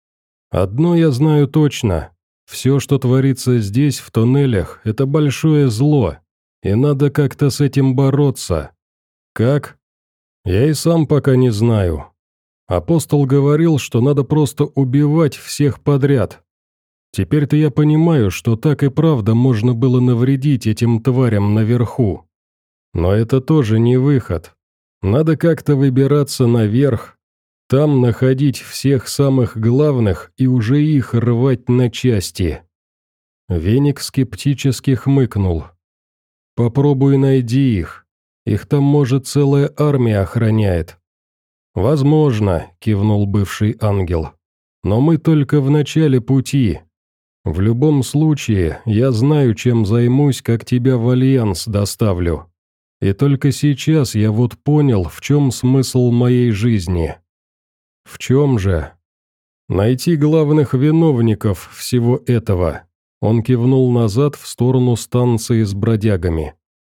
«Одно я знаю точно. Все, что творится здесь, в туннелях, это большое зло. И надо как-то с этим бороться. Как? Я и сам пока не знаю. Апостол говорил, что надо просто убивать всех подряд. Теперь-то я понимаю, что так и правда можно было навредить этим тварям наверху. Но это тоже не выход. Надо как-то выбираться наверх, там находить всех самых главных и уже их рвать на части». Веник скептически хмыкнул. «Попробуй найди их. Их там, может, целая армия охраняет». «Возможно», — кивнул бывший ангел. «Но мы только в начале пути. В любом случае, я знаю, чем займусь, как тебя в Альянс доставлю. И только сейчас я вот понял, в чем смысл моей жизни». «В чем же?» «Найти главных виновников всего этого». Он кивнул назад в сторону станции с бродягами.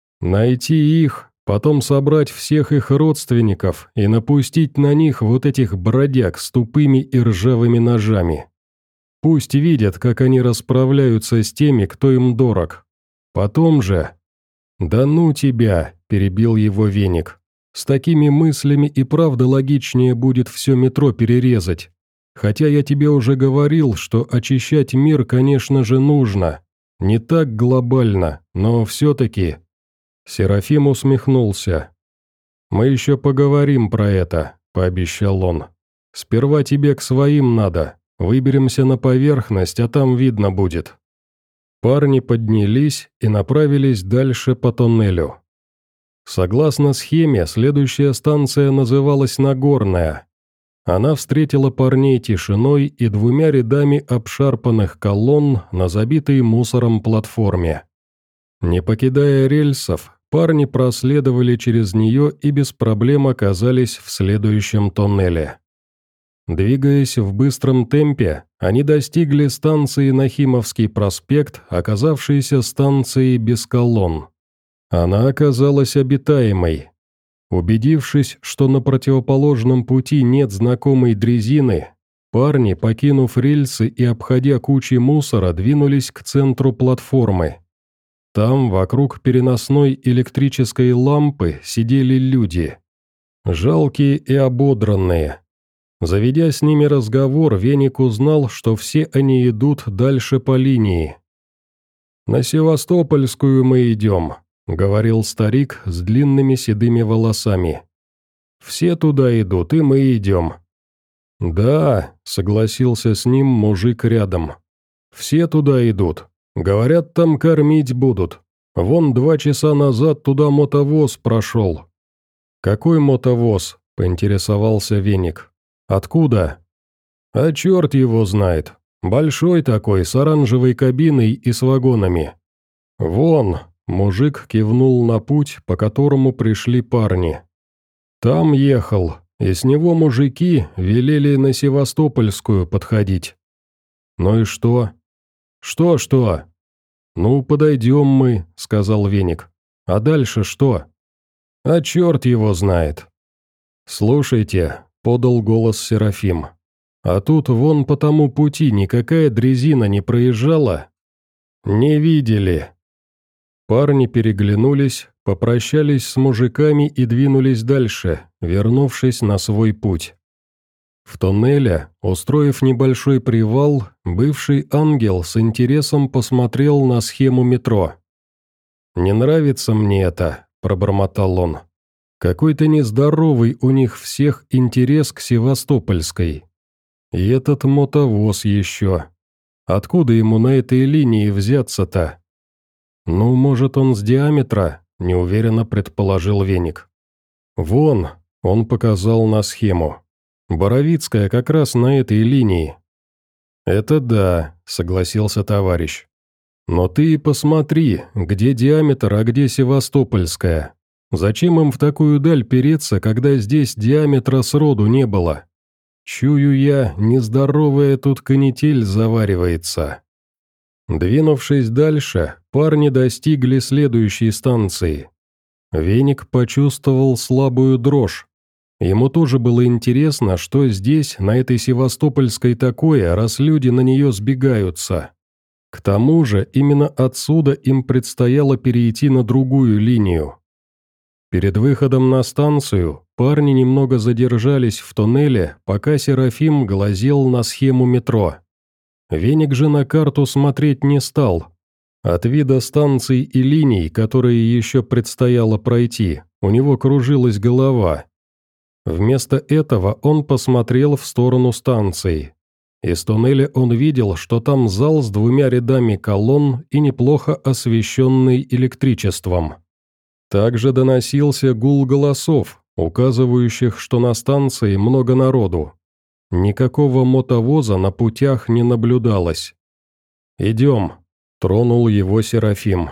«Найти их, потом собрать всех их родственников и напустить на них вот этих бродяг с тупыми и ржавыми ножами. Пусть видят, как они расправляются с теми, кто им дорог. Потом же...» «Да ну тебя!» – перебил его Веник. «С такими мыслями и правда логичнее будет все метро перерезать. Хотя я тебе уже говорил, что очищать мир, конечно же, нужно. Не так глобально, но все-таки...» Серафим усмехнулся. «Мы еще поговорим про это», — пообещал он. «Сперва тебе к своим надо. Выберемся на поверхность, а там видно будет». Парни поднялись и направились дальше по тоннелю. Согласно схеме, следующая станция называлась Нагорная. Она встретила парней тишиной и двумя рядами обшарпанных колонн на забитой мусором платформе. Не покидая рельсов, парни проследовали через нее и без проблем оказались в следующем тоннеле. Двигаясь в быстром темпе, они достигли станции Нахимовский проспект, оказавшейся станцией без колонн. Она оказалась обитаемой. Убедившись, что на противоположном пути нет знакомой дрезины, парни, покинув рельсы и обходя кучи мусора, двинулись к центру платформы. Там, вокруг переносной электрической лампы, сидели люди. Жалкие и ободранные. Заведя с ними разговор, Веник узнал, что все они идут дальше по линии. «На Севастопольскую мы идем», — говорил старик с длинными седыми волосами. «Все туда идут, и мы идем». «Да», — согласился с ним мужик рядом. «Все туда идут. Говорят, там кормить будут. Вон два часа назад туда мотовоз прошел». «Какой мотовоз?» — поинтересовался Веник. «Откуда?» «А черт его знает. Большой такой, с оранжевой кабиной и с вагонами». «Вон», — мужик кивнул на путь, по которому пришли парни. «Там ехал, и с него мужики велели на Севастопольскую подходить». «Ну и что?» «Что-что?» «Ну, подойдем мы», — сказал Веник. «А дальше что?» «А черт его знает». «Слушайте», — подал голос Серафим. «А тут вон по тому пути никакая дрезина не проезжала?» «Не видели». Парни переглянулись, попрощались с мужиками и двинулись дальше, вернувшись на свой путь. В тоннеле, устроив небольшой привал, бывший ангел с интересом посмотрел на схему метро. «Не нравится мне это», — пробормотал он. «Какой-то нездоровый у них всех интерес к Севастопольской. И этот мотовоз еще. Откуда ему на этой линии взяться-то?» «Ну, может, он с диаметра?» – неуверенно предположил Веник. «Вон», – он показал на схему. «Боровицкая как раз на этой линии». «Это да», – согласился товарищ. «Но ты посмотри, где диаметр, а где Севастопольская. Зачем им в такую даль переться, когда здесь диаметра сроду не было? Чую я, нездоровая тут канитель заваривается». Двинувшись дальше, парни достигли следующей станции. Веник почувствовал слабую дрожь. Ему тоже было интересно, что здесь, на этой Севастопольской такое, раз люди на нее сбегаются. К тому же, именно отсюда им предстояло перейти на другую линию. Перед выходом на станцию парни немного задержались в туннеле, пока Серафим глазел на схему метро. Веник же на карту смотреть не стал. От вида станций и линий, которые еще предстояло пройти, у него кружилась голова. Вместо этого он посмотрел в сторону станции. Из туннеля он видел, что там зал с двумя рядами колонн и неплохо освещенный электричеством. Также доносился гул голосов, указывающих, что на станции много народу. Никакого мотовоза на путях не наблюдалось. «Идем», — тронул его Серафим.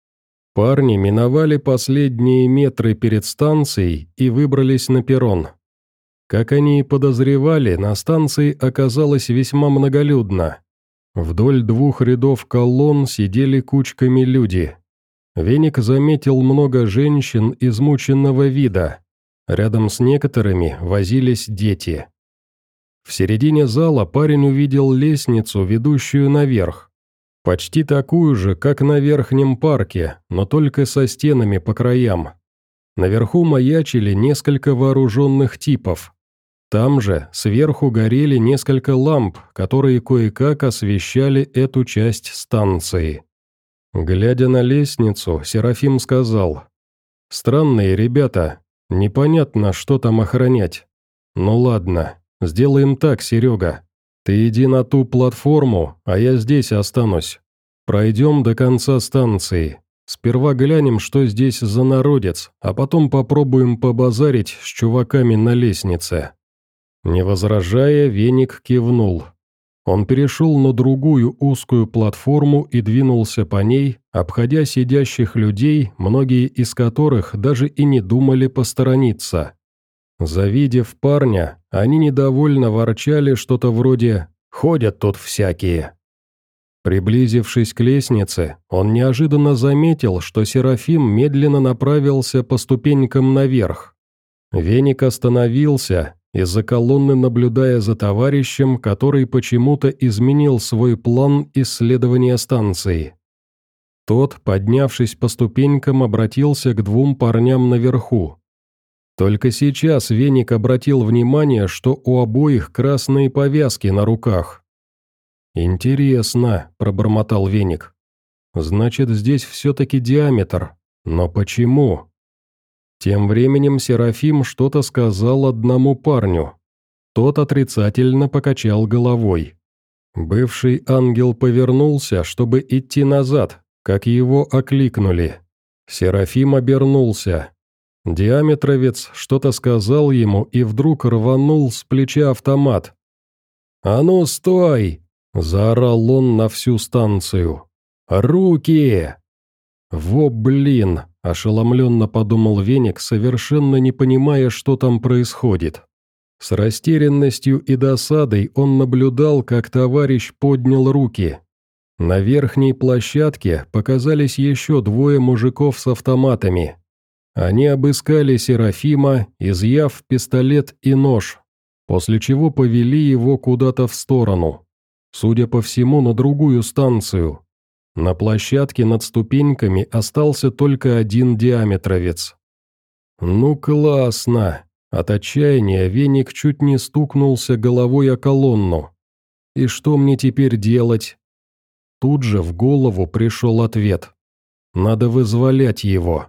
Парни миновали последние метры перед станцией и выбрались на перрон. Как они и подозревали, на станции оказалось весьма многолюдно. Вдоль двух рядов колонн сидели кучками люди. Веник заметил много женщин измученного вида. Рядом с некоторыми возились дети. В середине зала парень увидел лестницу, ведущую наверх. Почти такую же, как на верхнем парке, но только со стенами по краям. Наверху маячили несколько вооруженных типов. Там же сверху горели несколько ламп, которые кое-как освещали эту часть станции. Глядя на лестницу, Серафим сказал: «Странные ребята, непонятно, что там охранять. Ну ладно. Сделаем так, Серега. Ты иди на ту платформу, а я здесь останусь. Пройдем до конца станции. Сперва глянем, что здесь за народец, а потом попробуем побазарить с чуваками на лестнице». Не возражая, Веник кивнул. Он перешел на другую узкую платформу и двинулся по ней, обходя сидящих людей, многие из которых даже и не думали посторониться. Завидев парня, они недовольно ворчали что-то вроде «ходят тут всякие». Приблизившись к лестнице, он неожиданно заметил, что Серафим медленно направился по ступенькам наверх. Веник остановился, из-за колонны наблюдая за товарищем, который почему-то изменил свой план исследования станции. Тот, поднявшись по ступенькам, обратился к двум парням наверху. Только сейчас Веник обратил внимание, что у обоих красные повязки на руках. «Интересно», — пробормотал Веник. «Значит, здесь все-таки диаметр. Но почему?» Тем временем Серафим что-то сказал одному парню. Тот отрицательно покачал головой. Бывший ангел повернулся, чтобы идти назад, как его окликнули. Серафим обернулся. Диаметровец что-то сказал ему и вдруг рванул с плеча автомат. «А ну, стой!» – заорал он на всю станцию. «Руки!» «Во блин!» – ошеломленно подумал Веник, совершенно не понимая, что там происходит. С растерянностью и досадой он наблюдал, как товарищ поднял руки. На верхней площадке показались еще двое мужиков с автоматами. Они обыскали Серафима, изъяв пистолет и нож, после чего повели его куда-то в сторону. Судя по всему, на другую станцию. На площадке над ступеньками остался только один диаметровец. «Ну классно!» От отчаяния Веник чуть не стукнулся головой о колонну. «И что мне теперь делать?» Тут же в голову пришел ответ. «Надо вызволять его.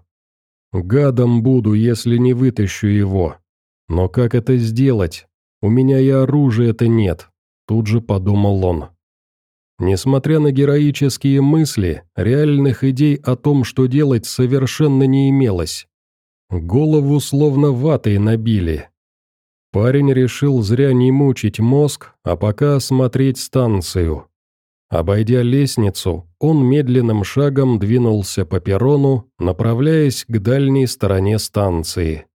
Гадом буду, если не вытащу его. Но как это сделать? У меня и оружия-то нет», – тут же подумал он. Несмотря на героические мысли, реальных идей о том, что делать, совершенно не имелось. Голову словно ватой набили. Парень решил зря не мучить мозг, а пока осмотреть станцию. Обойдя лестницу, он медленным шагом двинулся по перрону, направляясь к дальней стороне станции.